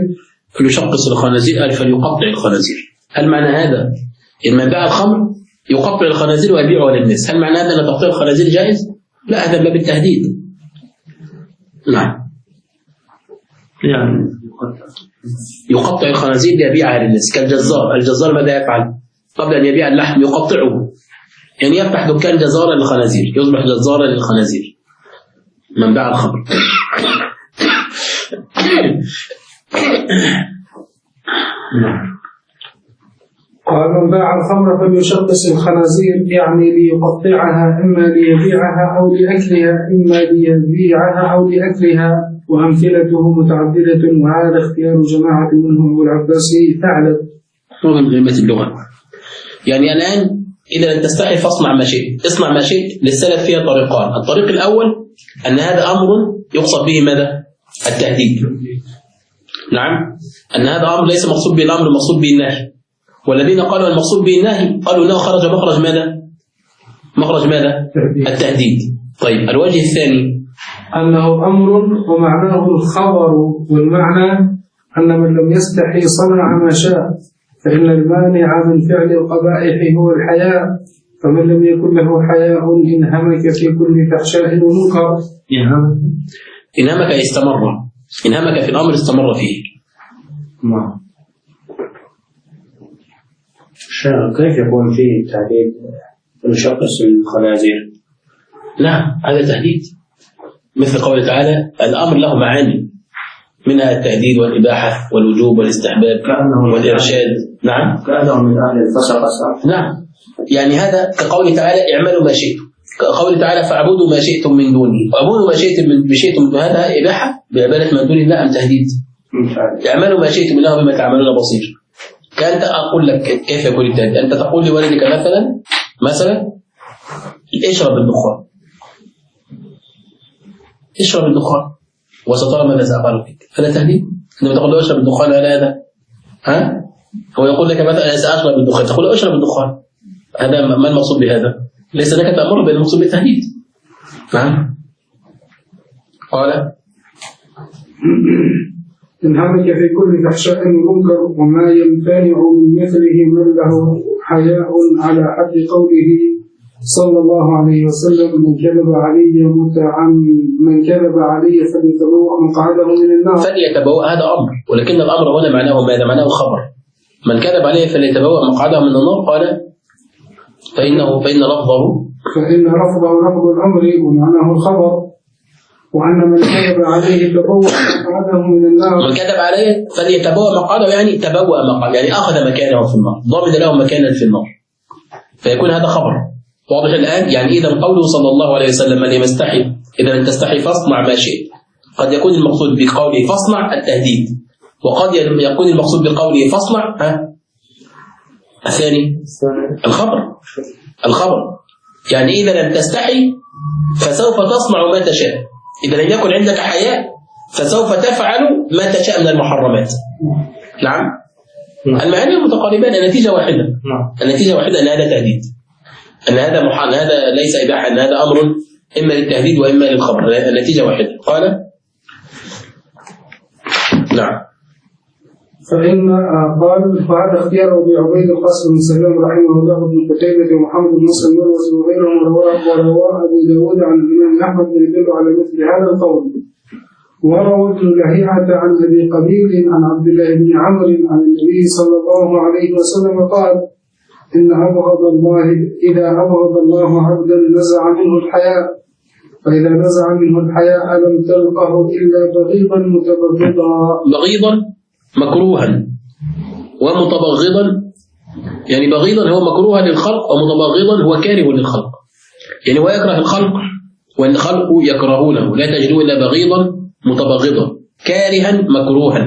فليقطع الخنازير. هل معنى هذا إن من باع الخمر يقطع الخنازير ويبيعها للناس؟ هل معنى هذا أن تقطيع الخنازير جائز؟ لا، هذا باب التهديد. نعم، يعني يقطع الخنازير ليبيعها للناس، الجزار ماذا يفعل؟ قبل أن يبيع اللحم يقطعه، يعني يفتح دكان جزارا للخنازير، يصبح جزارا للخنازير من باع الخمر. قال من باع الخمر فليشقص الخنازير، يعني ليقطعها، إما ليبيعها أو لأكلها، وأمثلته متعددة، وهذا اختيار جماعة منهم أبو العباس ثعلب. هو من علمة اللغة. يعني الآن إذا لم تستحي فاصنع ما شئت، اصنع ما شئت للسلف فيها طريقان. الطريق الأول أن هذا أمر يقصد به ماذا؟ التهديد. نعم، أن هذا أمر ليس مقصود به الأمر، مقصود به النهي، والذين قالوا المقصود به النهي قالوا إنه خرج مخرج ماذا؟ التهديد. طيب، الوجه الثاني أنه أمر ومعناه الخبر، والمعنى أن من لم يستحي صنع ما شاء، فإن المانع من فعل القبائح هو الحياء، فمن لم يكن له حياء انهمك في كل فحشاء ومنكر. انهمك استمر، انهمك في الأمر استمر فيه. كيف يكون فيه تهديد مشخص الخنازير؟ نعم هذا تهديد، مثل قوله تعالى الأمر له معاني، منها التهديد والإباحة والوجوب والاستحباب والإرشاد. نعم كأنه من أهل الفسق الصح. نعم، يعني هذا كقوله تعالى اعملوا ما شئتم، كقوله تعالى فاعبدوا ما شئتم من دوني، واعبدوا ما شئتم من هذا إباحة بعبادة من دون الله أم تهديد؟ اعملوا ما شئتم الله بما تعملون بصير. كأنت أقول لك كيف يكون التهديد، أنت تقول لولدك مثلا اشرب الدخان، اشرب الدخان وسترى ماذا سأفعل فيك. هذا تهديد؟ عندما تقول له اشرب الدخان هذا هو يقول لك مثلا أنا سأشرب الدخان، تقول له اشرب الدخان، هذا ما المقصود بهذا؟ ليس لك تأمر بل المقصود بالتهديد. نعم. قال انهمك في كل فحشاء ومنكر، وما يمتنع من مثله من له حياء، على حد قوله صلى الله عليه وسلم من كذب علي فليتبوأ مقعده من النار. فليتبوأ هذا أمر، ولكن الأمر هنا معناه ماذا؟ معناه خبر. من كذب عليه فليتبوأ مقعده من النار، قال فإن رفضه لفظ الأمر ومعناه الخبر، وأن من كذب عليه تبوأ مقعده من النار. من كذب عليه فليتبوأ مقعده، يعني تبوأ مقعده، يعني أخذ مكانه في النار، ضمن له مكانا في النار، فيكون هذا خبر واضح الآن. يعني إذا قوله صلى الله عليه وسلم من يستحي إذا لم تستحي فاصنع ما شئت، قد يكون المقصود بقوله فاصنع التهديد، وقد يكون المقصود بقوله فاصنع الثاني الخبر. يعني إذا لم تستحي فسوف تصنع ما تشاء، إذا لم يكن عندك حياء فسوف تفعل ما تشاء من المحرمات. نعم المعاني متقاربان، النتيجة واحدة. النتيجة واحدة أن هذا تهديد، أن هذا محال، هذا ليس إباحة، أن هذا أمر إما للتهديد وإما للخبر، النتيجة واحدة. قال نعم. فهذا اختيار أبي عبيد القاسم بن سلام رحمه الله بن قتيبة ومحمد بن مسلم وغيرهم، ورواه أبو داود عن الإمام أحمد يدل على مثل هذا القول. وروى ابن لهيعة عن أبي قبيل عن عبد الله بن عمرو عن النبي صلى الله عليه وسلم قال إن إذا أبغض الله عبدا نزع منه الحياء، فإذا نزع منه الحياء لم تلقه إلا بغيضا متبغضا. بغيضا مكروها ومتبغضا، يعني بغيضا هو مكروها للخلق، ومتبغضا هو كاره للخلق، يعني هو يكره الخلق وأن الخلق يكرهونه، لا تجدون إلا بغيضا متبغضا كارها مكروها.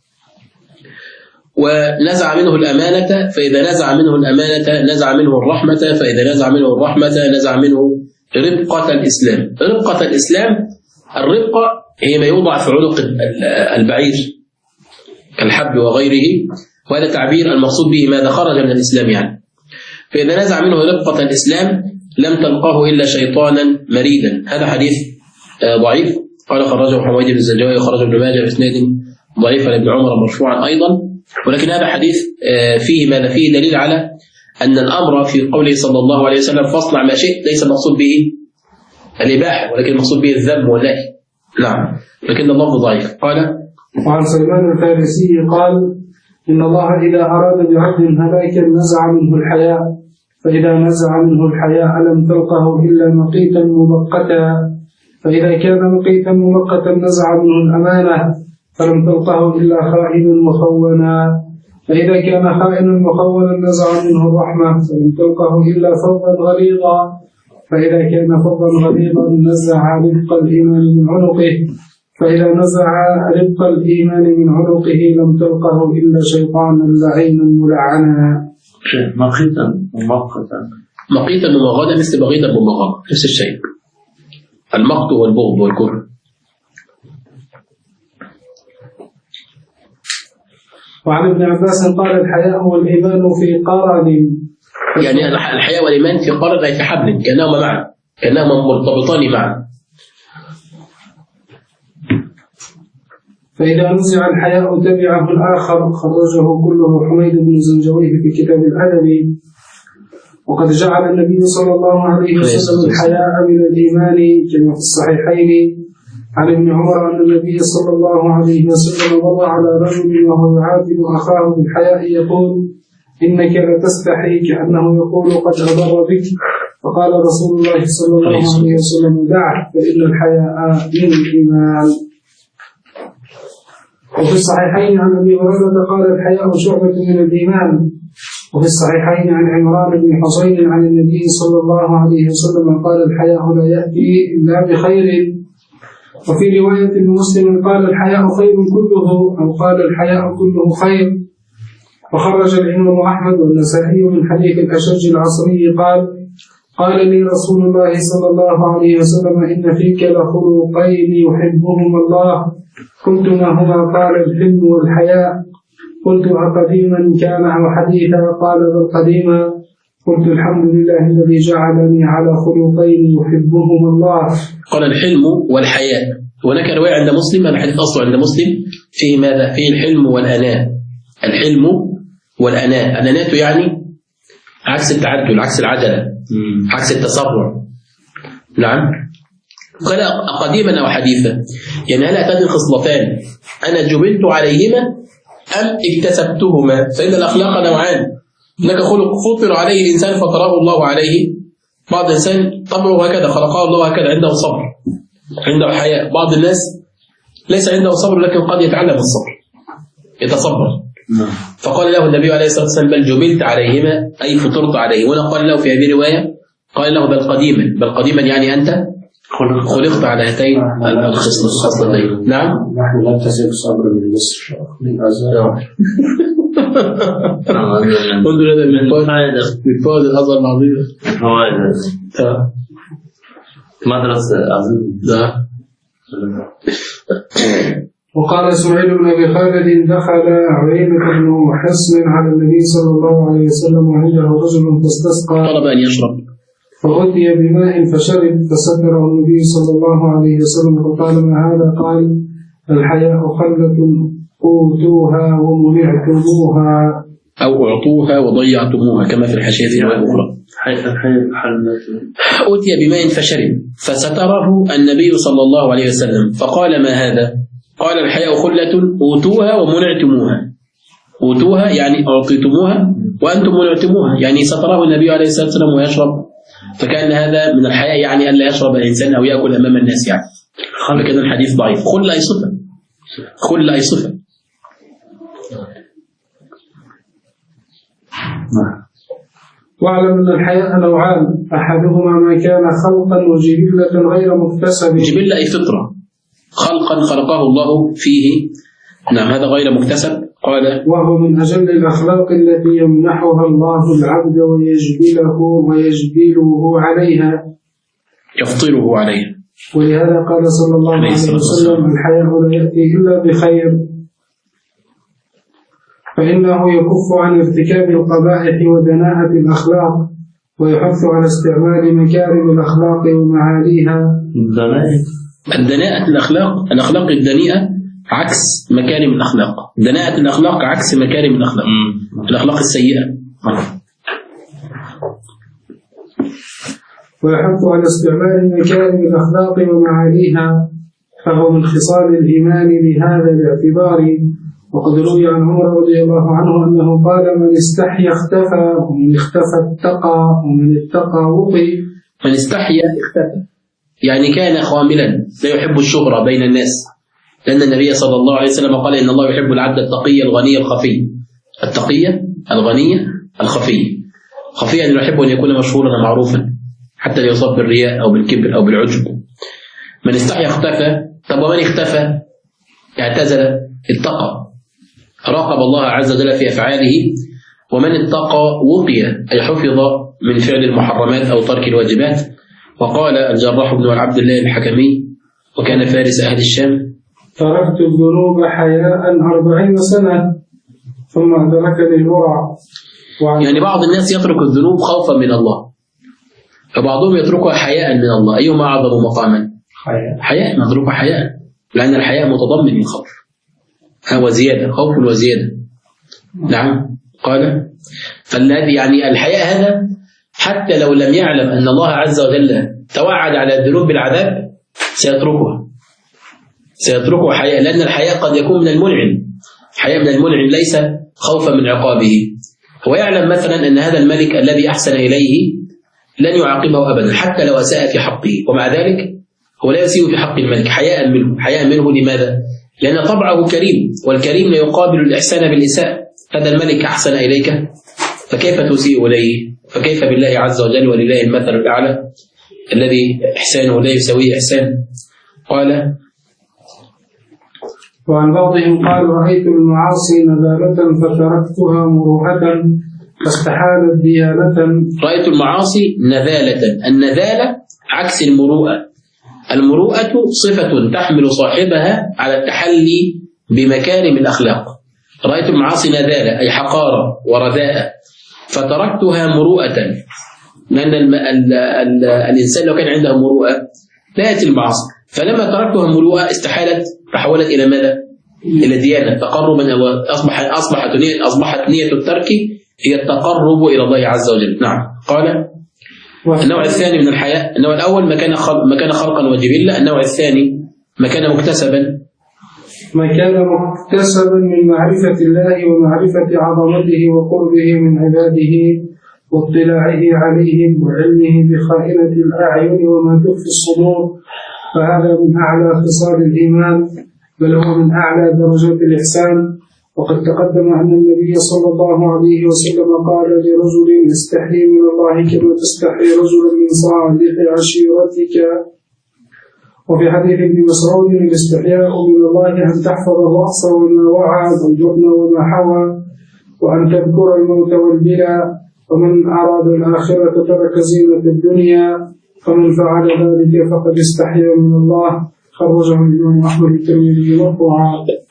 ونزع منه الأمانة، فإذا نزع منه الأمانة نزع منه الرحمة، فإذا نزع منه الرحمة نزع منه ربقة الإسلام. ربقة الإسلام، الربقة هي ما يوضع في عنق البعير كالحب وغيره، وهذا تعبير المقصود به ماذا خرج من الإسلام يعني. فإذا نزع منه ربقة الإسلام لم تلقاه إلا شيطانا مريدا. هذا حديث ضعيف، قال خرجه حميد بن الزجاجي وخرجه ابن ماجه بإسناد ضعيف عن ابن عمر مرفوعا أيضا، ولكن هذا حديث فيه ماذا؟ فيه دليل على أن الأمر في قوله صلى الله عليه وسلم فاصنع ما شئت ليس المقصود به الإباحة، ولكن المقصود به الذم والنهي. نعم، لكن اللفظ ضعيف. قال وعن سلمان الفارسي قال إن الله إذا أراد بعبد هلاكا نزع منه الحياء، فإذا نزع منه الحياء لم تلقه إلا مقيتا ممقتا، فإذا كان مقيتا ممقتا نزع منه الأمانة، فلم تلقه إلا خائنا مخونا، فإذا كان خائنا مخونا نزع منه الرحمة، فلم تلقه إلا فظا غليظا، فإذا كان فظا غليظا نزع ربق الإيمان من عنقه، فإذا نزع ربق الإيمان من عنقه لم تلقه إلا شيطانا لعينا ملعنا. مقيتا ومقتا. مقيتا ومغادا مثل بغيضا ومغادا، نفس الشيء، المقت والبغض والكره. وعن ابن عباس قال الحياء والإيمان في قرن، يعني الحياء والإيمان في قرن أي في حبل، كأنهما معا، كأنهما مرتبطان معا. فإذا نزع الحياء تبعه الآخر. خرجه كله حميد بن زنجويه في كتاب الأدب. وقد جعل النبي صلى الله عليه وسلم الحياء من الإيمان كما في الصحيحين عن ابن عمر أن النبي صلى الله عليه وسلم مر على رجل وهو يعاتب أخاه بالحياء يقول: إنك لتستحي، كأنه يقول: قد أضر بك. فقال رسول الله صلى الله عليه وسلم: دعه، فإن الحياء من الإيمان. وفي الصحيحين عن أبي هريرة قال: الحياء شعبة من الإيمان. وفي الصحيحين عن عمران بن حصين عن النبي صلى الله عليه وسلم قال: الحياء لا يأتي إلا بخير. وفي رواية لمسلم قال: الحياء خير كله، أو قال: الحياء كله خير. وخرج الإمام أحمد والنسائي من حديث الأشج العصري قال: قال لي رسول الله صلى الله عليه وسلم: إن فيك لخلقين يحبهما الله. قلت: ما هما؟ قال: الحلم والحياء. قلت: أقديما كان أو حديثا؟ قال: بل قديما. قلت: الحمد لله الذي جعلني على خلقين يحبهما الله. قال: الحلم والحياء. هناك رواية عند مسلم، الحديث أصله عند مسلم، فيه ماذا؟ فيه الحلم والأناة. الحلم والأناة، الأناة يعني عكس التعجل، عكس العجلة، عكس التسرع. نعم. قال: قديما أو حديثا، يعني هل أتاني الخصلتان أنا جبلت عليهما أم اكتسبتهما؟ فإن الأخلاق نوعان، هناك خلق فطر عليه الإنسان فطره الله عليه. بعض الإنسان طبعه هكذا، خلقه الله هكذا، عنده صبر، عنده حياء. بعض الناس ليس عنده صبر، لكن قد يتعلم الصبر، يتصبر. فقال له النبي عليه الصلاة والسلام: بل جبلت عليهما، أي فطرت عليه. هنا قال له في هذه الرواية، قال له: بل قديما. بل قديما يعني أنت خلقت على هاتين الخصلتين. نعم. نحن لا نكتسب الصبر من مصر، من أزهر. انظر هذا من فوائد الأزهر العظيمة. مدرسة عظيمة. وقال إسماعيل بن أبي خالد: دخل عيينة بن حصن على النبي صلى الله عليه وسلم وعنده رجل فاستسقى، طلب أن يشرب، فأتي بماء فشرب، فستره النبي صلى الله عليه وسلم فقال: ما هذا؟ قال: الحياء خلة أوتوها ومنعتموها، أو أعطوها وضيعتموها، كما في الحاشية في رواية أخرى. أتي بماء فشرب، فستره النبي صلى الله عليه وسلم فقال: ما هذا؟ قال: الحياء خلة أوتوها ومنعتموها. أوتوها يعني أعطيتموها، وأنتم منعتموها يعني ستره النبي عليه الصلاة والسلام ويشرب. فكان هذا من الحياء، يعني ألا يشرب الإنسان أو يأكل أمام الناس، يعني لكن الحديث ضعيف. خل أي صفة، خل أي صفة. واعلم أن الحياء نوعان: أحدهما ما كان خلقا وجبلة غير مكتسب. جبلة أي فطرة، خلقا خلقه الله فيه، نعم، هذا غير مكتسب. قال: وهو من أجل الأخلاق التي يمنحها الله العبد ويجبله عليها، يفطره عليها. ولهذا قال صلى الله عليه وسلم: الحياء لا يأتي إلا بخير، فإنه يكف عن ارتكاب القبائح ودناءة الأخلاق، ويحث على استعمال مكارم الأخلاق ومعاليها. الدناءة الأخلاق الدنيئة عكس مكارم الأخلاق، دناءة الأخلاق عكس مكارم الأخلاق، الأخلاق السيئة. ويحث على استعمال مكارم الأخلاق ومعاليها، فهو من خصال الإيمان بهذا الاعتبار. وقد روي عن عمر رضي الله عنه أنه قال: من استحيا اختفى، ومن اختفى اتقى، ومن اتقى وقي. من استحيا اختفى، يعني كان خاملا، لا يحب الشهرة بين الناس، لأن النبي صلى الله عليه وسلم قال: إن الله يحب العبد التقي الغني الخفي. التقي الغني الخفي، خفي يعني يحب أن يكون مشهورا معروفا حتى لا يصاب بالرياء أو بالكبر أو بالعجب. من استحيا اختفى. طب ومن اختفى اعتزل اتقى، راقب الله عز وجل في أفعاله. ومن اتقى وقي، أي حفظ من فعل المحرمات أو ترك الواجبات. وقال الجراح بن عبد الله الحكمي، وكان فارس أهل الشام: تركت الذنوب حياء 40 سنة ثم أدركني الورع. يعني بعض الناس يترك الذنوب خوفا من الله، فبعضهم يتركها حياء من الله. أيهما أعظم مقاما؟ حياء، نتركها حياء، لأن الحياء متضمن الخوف. وزيادة، خوف وزيادة. نعم. قال فالذي يعني الحياء هذا حتى لو لم يعلم أن الله عز وجل توعد على الذنوب بالعذاب سيتركه حياء، لأن الحياء قد يكون من المنعم، حياء من المنعم ليس خوفا من عقابه. هو يعلم مثلا أن هذا الملك الذي أحسن إليه لن يعاقبه أبدا حتى لو أساء في حقه، ومع ذلك هو لا يسيء في حق الملك حياء منه. لماذا؟ لأن طبعه كريم، والكريم لا يقابل الإحسان بالإساءة. هذا الملك أحسن إليك فكيف تسيء إليه؟ فكيف بالله عز وجل ولله المثل الأعلى الذي إحسانه لا يساويه إحسان. قال وعن بعضهم قال رأيت المعاصي نذالة فتركتها مروءة فاستحالت ديانة. رأيت المعاصي نذالة، النذالة عكس المروءة. المروءة صفة تحمل صاحبها على التحلي بمكارم الأخلاق. رأيت المعاصي نذالة أي حقارة ورذاءة، فتركتها مروءة، لأن الإنسان لو كان عنده مروءة لا يأتي المعاصي، فلما تركتها مروءة تحولت إلى ماذا؟ إلى ديانة، تقربا إلى الله. أصبحت نية الترك هي التقرب إلى الله عز وجل. نعم. قال النوع الثاني من الحياء، النوع الأول ما كان خلقا وجبلة، النوع الثاني ما كان مكتسبا من معرفة الله ومعرفة عظمته وقربه من عباده واطلاعه عليهم وعلمه بخائنة الأعين وما تخفي الصدور، فهذا من أعلى خصال الإيمان، بل هو من أعلى درجات الإحسان. وقد تقدم أن النبي صلى الله عليه وسلم قال لرجل استحي من الله كما تستحي رجل من صالح عشيرتك. وفي حديث ابن مسعود الاستحياء من الله أن تحفظ الرأس وما وعى والجبن وما حوى وأن تذكر الموت والبلاء، ومن أراد الآخرة ترك زينة الدنيا، فمن فعل ذلك فقد استحيا من الله. خرجه الإمام أحمد الترمذي مرفوعا.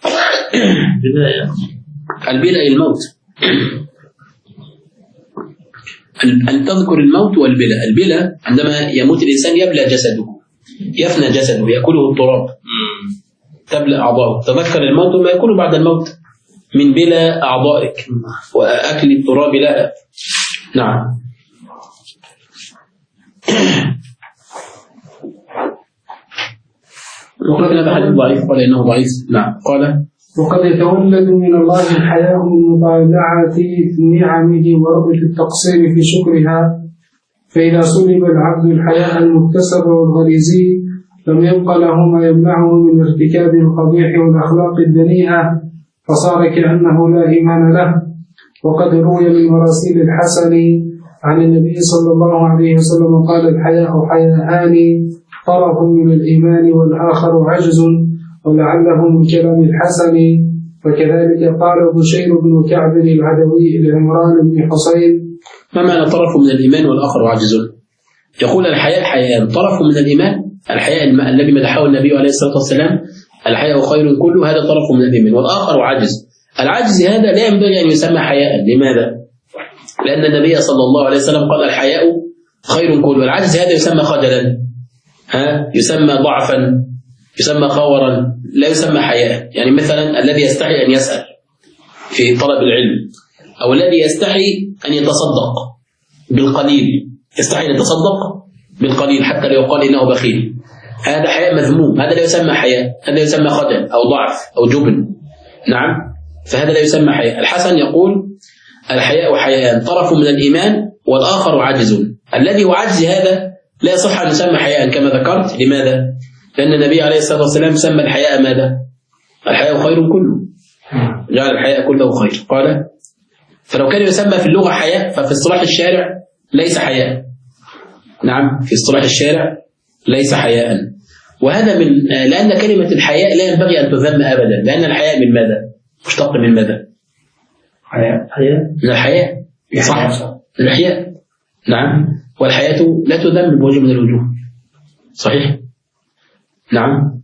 البلاء الموت، أن تذكر الموت والبلاء. البلاء عندما يموت الإنسان يبلى جسده، يفنى جسده، يأكله التراب، تبلى أعضاؤه. تذكر الموت وما يكون بعد الموت من بلا أعضائك وأكل التراب لها. نعم. وقد هذا حديث ضعيف، قال إنه ضعيف. نعم. قال وقد يتولد من الله الحياء من مطالعة نعمه ورؤية التقصير في شكرها، فإذا سلب العبد الحياء المكتسب والغريزي لم يبق له ما يمنعه من ارتكاب القبيح والأخلاق الدنيئة، فصار كأنه لا إيمان له. وقد روي من مراسيل الحسن عن النبي صلى الله عليه وسلم قال الحياء حياءان، طرف من الإيمان والآخر عجز، ولعله من كلام الحسن. وكذلك قال بشير بن كعب العدوي لعمران بن حسين. ما معنى طرف من الإيمان والآخر عجز؟ يقول الحياء حياء، طرف من الإيمان، الحياء الذي مدحه النبي عليه الصلاة والسلام، الحياء خير كله، هذا طرف من الإيمان، والآخر عجز. العجز هذا لا ينبغي أن يسمى حياء. لماذا؟ لأن النبي صلى الله عليه وسلم قال الحياء خير كله. العجز هذا يسمى خجلا، يسمى ضعفا، يسمى خورا، لا يسمى حياء. يعني مثلا الذي يستحي أن يسأل في طلب العلم، أو الذي يستحي أن يتصدق بالقليل، يستحي أن يتصدق بالقليل حتى لا يقال إنه بخيل، هذا حياء مذموم، هذا لا يسمى حياء، هذا يسمى خجل أو ضعف أو جبن. نعم. فهذا لا يسمى حياء. الحسن يقول الحياء حياء، طرف من الإيمان والآخر عجز. الذي هو عجز هذا لا يصح أن يسمى حياء كما ذكرت. لماذا؟ لأن النبي عليه الصلاة والسلام سمى الحياء ماذا؟ الحياء خير كله، جعل الحياء كله خير. قال فلو كان يسمى في اللغة حياء ففي اصطلاح الشارع ليس حياء. نعم، في اصطلاح الشارع ليس حياء. وهذا من لأن كلمة الحياء لا ينبغي أن تذم أبدا، لأن الحياء من ماذا؟ مشتق من ماذا؟ من الحياء، صح؟ من الحياء. نعم. والحياة لا تذم بوجه من الوجوه، صحيح؟ نعم.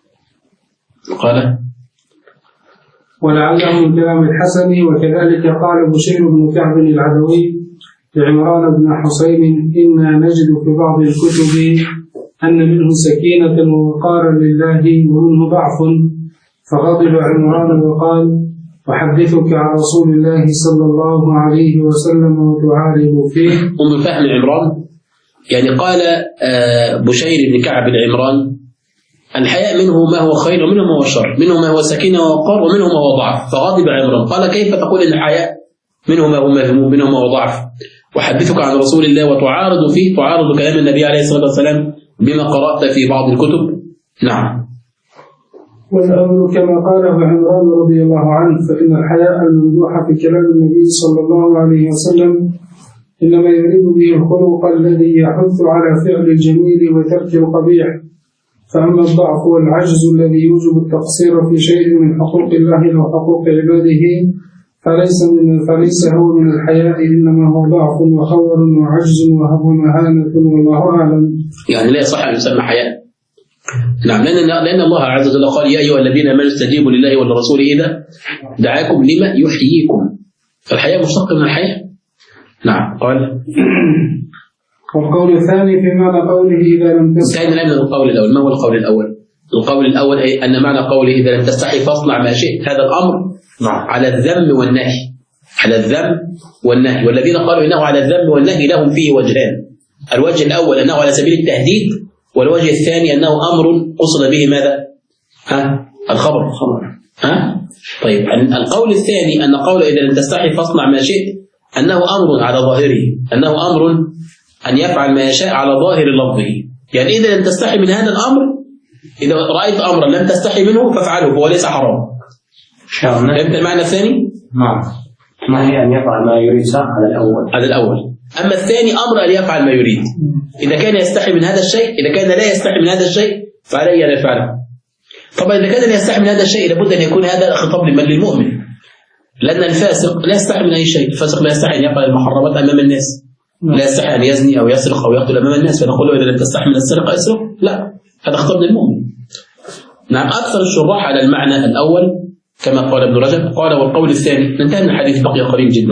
قال ولعله من كلام الحسن. وكذلك قال بشير بن كعب العدوي لعمران بن حسين إنا نجد في بعض الكتب أن منه سكينة ووقارا لله ومنه ضعف، فغضب عمران وقال: أحدثك عن رسول الله صلى الله عليه وسلم وتعارض فيه. ومن فهم عمران يعني قال بشير بن كعب العمران: الحياء منه ما هو خير ومنه ما هو شر، منه ما هو سكينة ووقار ومنه ما هو ضعف. فغضب عمران قال: كيف تقول ان الحياء منه ما هو مذموم منه ما هو ضعف؟ وحدثك عن رسول الله وتعارض فيه، تعارض كلام النبي عليه الصلاة والسلام بما قرأت في بعض الكتب. نعم. والأمر كما قاله عمران رضي الله عنه، فإن الحياء الممدوح في كلام النبي صلى الله عليه وسلم إنما يريد به الخلق الذي يحث على فعل الجميل وترك القبيح. فأما الضعف والعجز الذي يوجب التقصير في شيء من حقوق الله أو حقوق عباده فليس هو من الحياء، إنما هو ضعف وخور وعجز وهو مهانة، والله أعلم. يعني لا يصح أن يسمى حياء. نعم، لأن الله عز وجل قال: يا أيها الذين آمنوا استجيبوا لله ولرسوله إذا دعاكم لما يحييكم. فالحياء مشتق من الحياة. نعم. قال: والقول الثاني في معنى قوله إذا لم تستحي. انتهينا الآن من القول الأول. ما هو القول الأول؟ القول الأول أي أن معنى قوله إذا لم تستحي فاصنع ما شئت، هذا الأمر على الذم والنهي، على الذم والنهي. والذين قالوا إنه على الذم والنهي لهم فيه وجهان. الوجه الأول أنه على سبيل التهديد، والوجه الثاني أنه أمر قصد به ماذا؟ الخبر. طيب، القول الثاني أن قول إذا لم تستحي فاصنع ما شئت أنه أمر على ظاهره، أنه أمر أن يفعل ما يشاء على ظاهر لفظه. يعني إذا لم تستحي من هذا الأمر، إذا رأيت أمرا لم تستحي منه فافعله، هو ليس حرام. فهمت المعنى الثاني؟ نعم. ما هي أن يفعل ما يريد؟ صح. على الأول. أما الثاني أمر أن يفعل ما يريد. إذا كان يستحي من هذا الشيء، إذا كان لا يستحي من هذا الشيء فعليه أن يفعله. طبعا إذا كان لا يستحي من هذا الشيء لابد أن يكون هذا خطاب للمؤمن، لأن الفاسق لا يستحي من أي شيء. الفاسق لا يستحي أن يفعل المحرمات أمام الناس، لا يستحي أن يزني أو يسرق أو يقتل أمام الناس، فنقول له إذا لم تستحي من السرقة اسرق. لا، هذا خطاب للمؤمن. نعم. أكثر الشراح على المعنى الأول كما قال ابن رجب. قال: والقول الثاني، انتهى من الحديث بقي قليل جدا.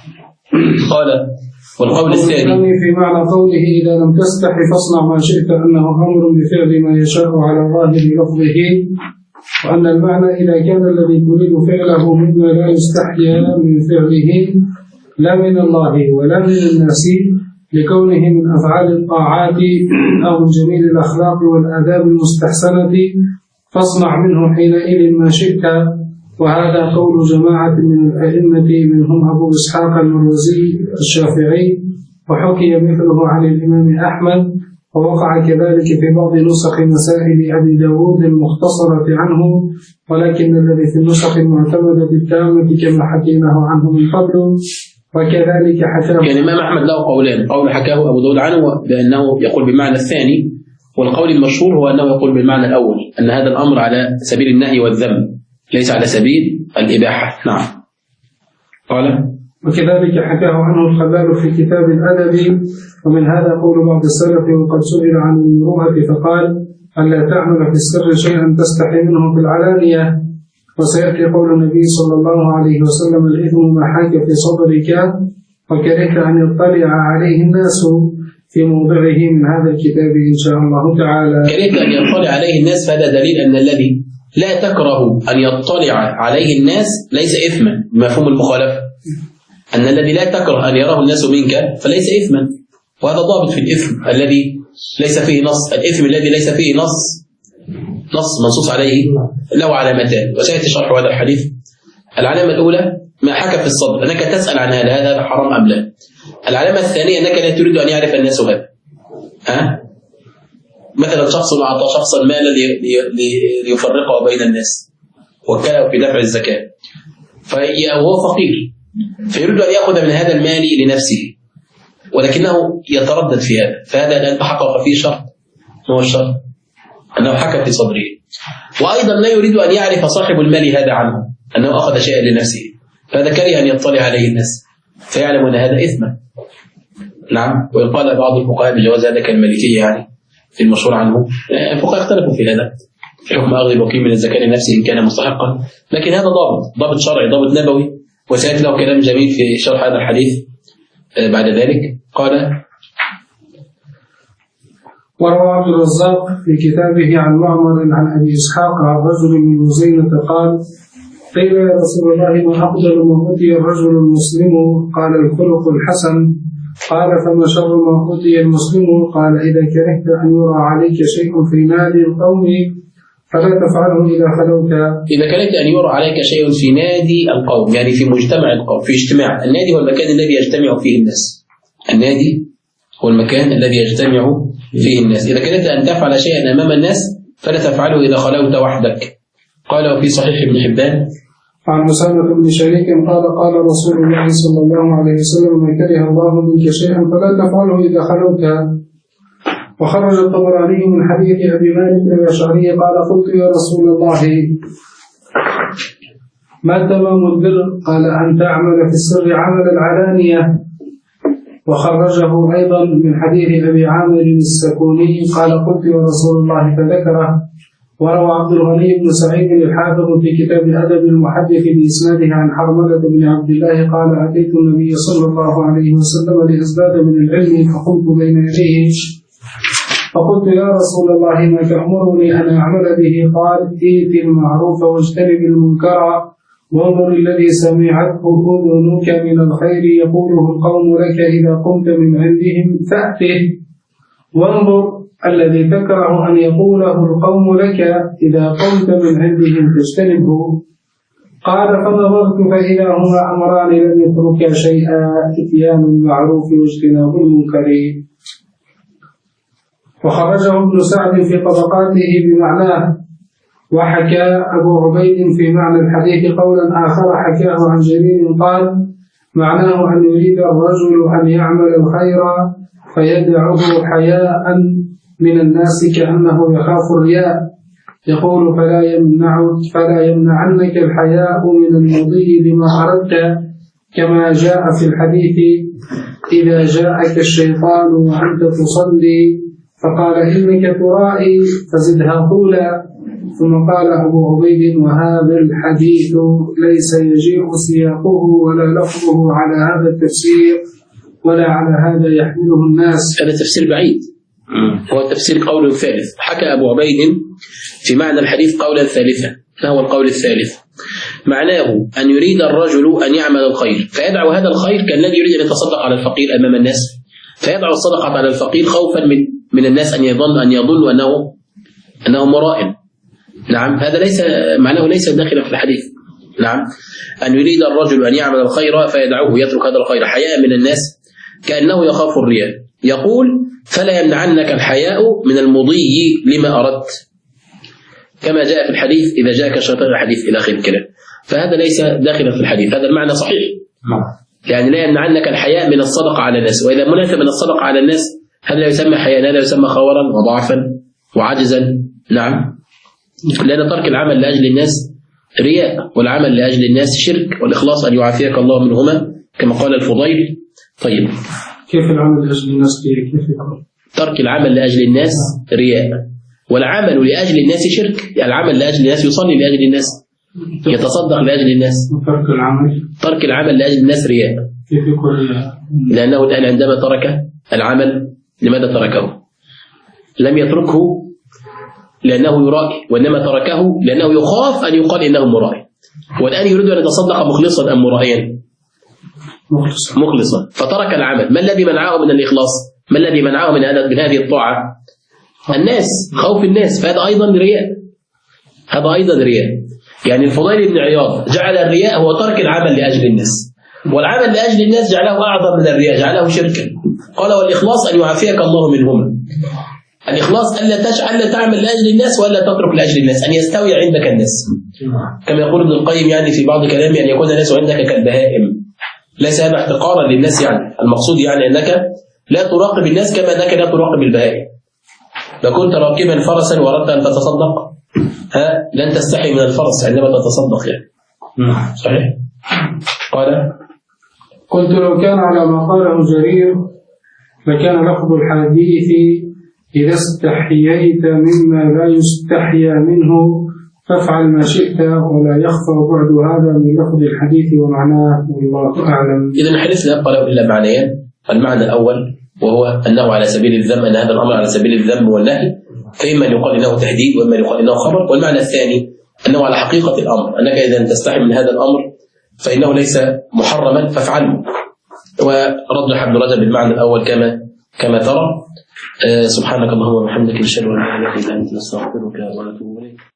قال: والقول الثاني في معنى قوله إذا لم تستحي فاصنع ما شئت أنه أمر بفعل ما يشاء على ظاهر لفظه، وأن المعنى إذا كان الذي تريد فعله مما لا يستحيا من فعله لا من الله ولا من الناس، لكونه من أفعال الطاعات أو جميل الأخلاق والآداب المستحسنة، فاصنع منه حينئذ ما شئت. وهذا قول جماعة من الأئمة منهم أبو إسحاق المروزي الشافعي، وحكي مثله عن الإمام أحمد، ووقع كذلك في بعض نسخ مسائل أبي داود المختصرة عنه، ولكن الذي في النسخ المعتمدة التامة كما حكيناه عنه من قبل. وكذلك حكاه يعني الإمام أحمد له قولان: قول حكاه أبو داود عنه بأنه يقول بالمعنى الثاني، والقول المشهور هو أنه يقول بالمعنى الأول، أن هذا الأمر على سبيل النهي والذم ليس على سبيل الإباحة. نعم. قال: وكذلك حكاه عنه الخلال في كتاب الأدب. ومن هذا قول بعض السلف وقد سئل عن المروءة فقال: ألا تعمل في السر شيئا تستحي منه في العلانية. وسيأتي قول النبي صلى الله عليه وسلم: الإثم ما حاك في صدرك وكرهت أن يطلع عليه الناس، في موضعه من هذا الكتاب إن شاء الله تعالى. كرهت أن يطلع عليه الناس، فهذا دليل أن الذي لا تكره أن يطلع عليه الناس ليس إثما بمفهوم المخالفة. أن الذي لا تكره أن يراه الناس منك فليس إثما، وهذا ضابط في الإثم الذي ليس فيه نص. الإثم الذي ليس فيه نص منصوص عليه له علامتان، وسيأتي شرح هذا الحديث. العلامة الأولى ما حكى في الصدر، أنك تسأل عن هذا حرام أم لا. العلامة الثانية أنك لا تريد أن يعرف الناس هذا. مثلا شخص أعطى شخصا مالا ليفرقه بين الناس وكله في دفع الزكاة، وهو فقير فيريد أن يأخذ من هذا المال لنفسه، ولكنه يتردد في هذا، فهذا الآن تحقق فيه شرط. هو الشرط أنه حكى في صدره. وأيضا لا يريد أن يعرف صاحب المال هذا عنه أنه أخذ شيئا لنفسه، فهذا كره أن يطلع عليه الناس فيعلم أن هذا إثما. نعم. ويقال بعض الفقهاء بجواز هذا كالمالكية، يعني في المشهور عنه. الفقهاء اختلفوا في هذا، في حكم أخذ الوكيل من الزكاة لنفسه إن كان مستحقا، لكن هذا ضابط شرعي، ضابط نبوي، وسيأتي له كلام جميل في شرح هذا الحديث بعد ذلك. قال: وروى عبد الرزاق في كتابه عن معمر عن أبي إسحاق عن رجل من مزينة قال: قيل يا رسول الله ما أفضل ما أوتي الرجل المسلم؟ قال: الخلق الحسن. قال: فما شر ما أوتي المسلم؟ قال: إذا كرهت أن يرى عليك شيء في نادي القوم فلا تفعله إذا خلوت. إذا كرهت أن يرى عليك شيء في نادي القوم، يعني في مجتمع القوم، في اجتماع. النادي هو المكان الذي يجتمع فيه الناس. النادي هو المكان الذي يجتمع فيه الناس. إذا كرهت أن تفعل شيئا أمام الناس فلا تفعله إذا خلوت وحدك. قال وفي صحيح ابن حبان عن أسامة بن شريك قال: قال رسول الله صلى الله عليه وسلم: من كره الله منك شيئا فلا تفعله إذا خلوت. وخرج الطبراني من حديث أبي مالك الأشعري قال: قلت يا رسول الله ما تمام البر؟ قال: أن تعمل في السر عمل العلانية. وخرجه أيضا من حديث أبي عامر السكوني قال: قلت يا رسول الله فذكره. وروى عبد الغني بن سعيد الحافظ في كتاب أدب المحدث بإسناده عن حرملة بن عبد الله قال: أتيت النبي صلى الله عليه وسلم لأزداد من العلم فقمت بين يديه فقلت: يا رسول الله ما تأمرني أن أعمل به؟ قال: ائت المعروف واجتنب المنكر وانظر الذي سمعته أذنك من الخير يقوله القوم لك إذا قمت من عندهم فأته، وانظر الذي تكره أن يقوله القوم لك إذا قمت من عندهم فاجتنبه. قال: فنظرت فإذا هما أمران لم يتركا شيئا: إتيان المعروف واجتناب المنكر. وخرجه ابن سعد في طبقاته بمعناه. وحكى أبو عبيد في معنى الحديث قولا آخر حكاه عن جرير قال: معناه أن يريد الرجل أن يعمل الخير فيدعه حياء من الناس كأنه يخاف الرياء. يقول: فلا يمنعنك الحياء من المضي لما أردت، كما جاء في الحديث: إذا جاءك الشيطان وأنت تصلي فقال: إنك ترائي فزدها طولا. ثم قال أبو عبيد: وهذا الحديث ليس يجيء سياقه ولا لفظه على هذا التفسير ولا على هذا يحمله الناس. هذا تفسير بعيد، هو تفسير قول ثالث. حكى أبو عبيد في معنى الحديث قولا ثالثا، ما هو القول الثالث؟ معناه أن يريد الرجل أن يعمل الخير فيدعو هذا الخير كالذي يريد أن يتصدق على الفقير أمام الناس، فيدعو الصدقة على الفقير خوفا من الناس أن يظن أنه مرائن. نعم، هذا ليس معناه، ليس داخلا في الحديث. نعم، أن يريد الرجل أن يعمل الخير فيدعوه يترك هذا الخير حياء من الناس كأنه يخاف الرياء. يقول: فلا يمنعنك الحياء من المضي لما أردت، كما جاء في الحديث: إذا جاءك الشيطان الحديث إلى آخر الكلام. فهذا ليس داخلا في الحديث، هذا المعنى صحيح. يعني لا يمنعنك الحياء من الصدقة على الناس. وإذا منعت من الصدقة على الناس هذا لا يسمى حياء، هذا يسمى خورا وضعفا وعجزا. نعم، لأن ترك العمل لأجل الناس رياء، والعمل لأجل الناس شرك، والإخلاص أن يعافيك الله منهما كما قال الفضيل. طيب، كيف العمل لأجل الناس؟ كيف يكون؟ ترك العمل لأجل الناس رياء، والعمل لأجل الناس شرك. العمل لأجل الناس يصلي لأجل الناس، يتصدق لأجل الناس. ترك العمل لأجل الناس رياء. كيف يكون؟ لأنه الآن عندما ترك العمل لماذا تركه؟ لم يتركه لأنه يرائي، وإنما تركه لأنه يخاف أن يقال إنه مرائي. والآن يريد أن يتصدق مخلصا أم مرائيا؟ مخلصا، فترك العمل. ما الذي منعه من الإخلاص؟ ما الذي منعه من هذه الطاعة؟ الناس، خوف الناس، فهذا أيضا رياء. هذا أيضا رياء. يعني الفضيل بن عياض جعل الرياء هو ترك العمل لأجل الناس، والعمل لأجل الناس جعله أعظم من الرياء، جعله شركا. قال: والإخلاص أن يعافيك الله منهما. الإخلاص ألا تعمل لأجل الناس ولا تترك لأجل الناس، أن يستوي عندك الناس. كما يقول ابن القيم يعني في بعض كلامه: أن يكون الناس عندك كالبهائم. ليس هذا احتقارا للناس، يعني المقصود يعني أنك لا تراقب الناس كما أنك لا تراقب البهائم. لو كنت راكبا فرسا وأردت أن تتصدق لن تستحي من الفرس عندما تتصدق يعني. صحيح. قال: قلت: لو كان على ما قاله جرير لكان لفظ الحديث: إذا استحييت مما لا يستحيا منه فافعل ما شئت، ولا يخفى بعد هذا من لفظ الحديث ومعناه، والله أعلم. إذن الحديث لا يبقى له إلا معنيين. المعنى الأول وهو أنه على سبيل الذم، أن هذا الأمر على سبيل الذم والنهي، فإما أن يقال إنه تهديد وإما أن يقال إنه خبر. والمعنى الثاني أنه على حقيقة الأمر، أنك إذا تستحي من هذا الأمر فإنه ليس محرما فافعله. ورجح ابن رجب بالمعنى الأول كما ترى. سبحانك اللهم وبحمدك نشهد أن لا إله إلا أنت نستغفرك ونتوب إليك.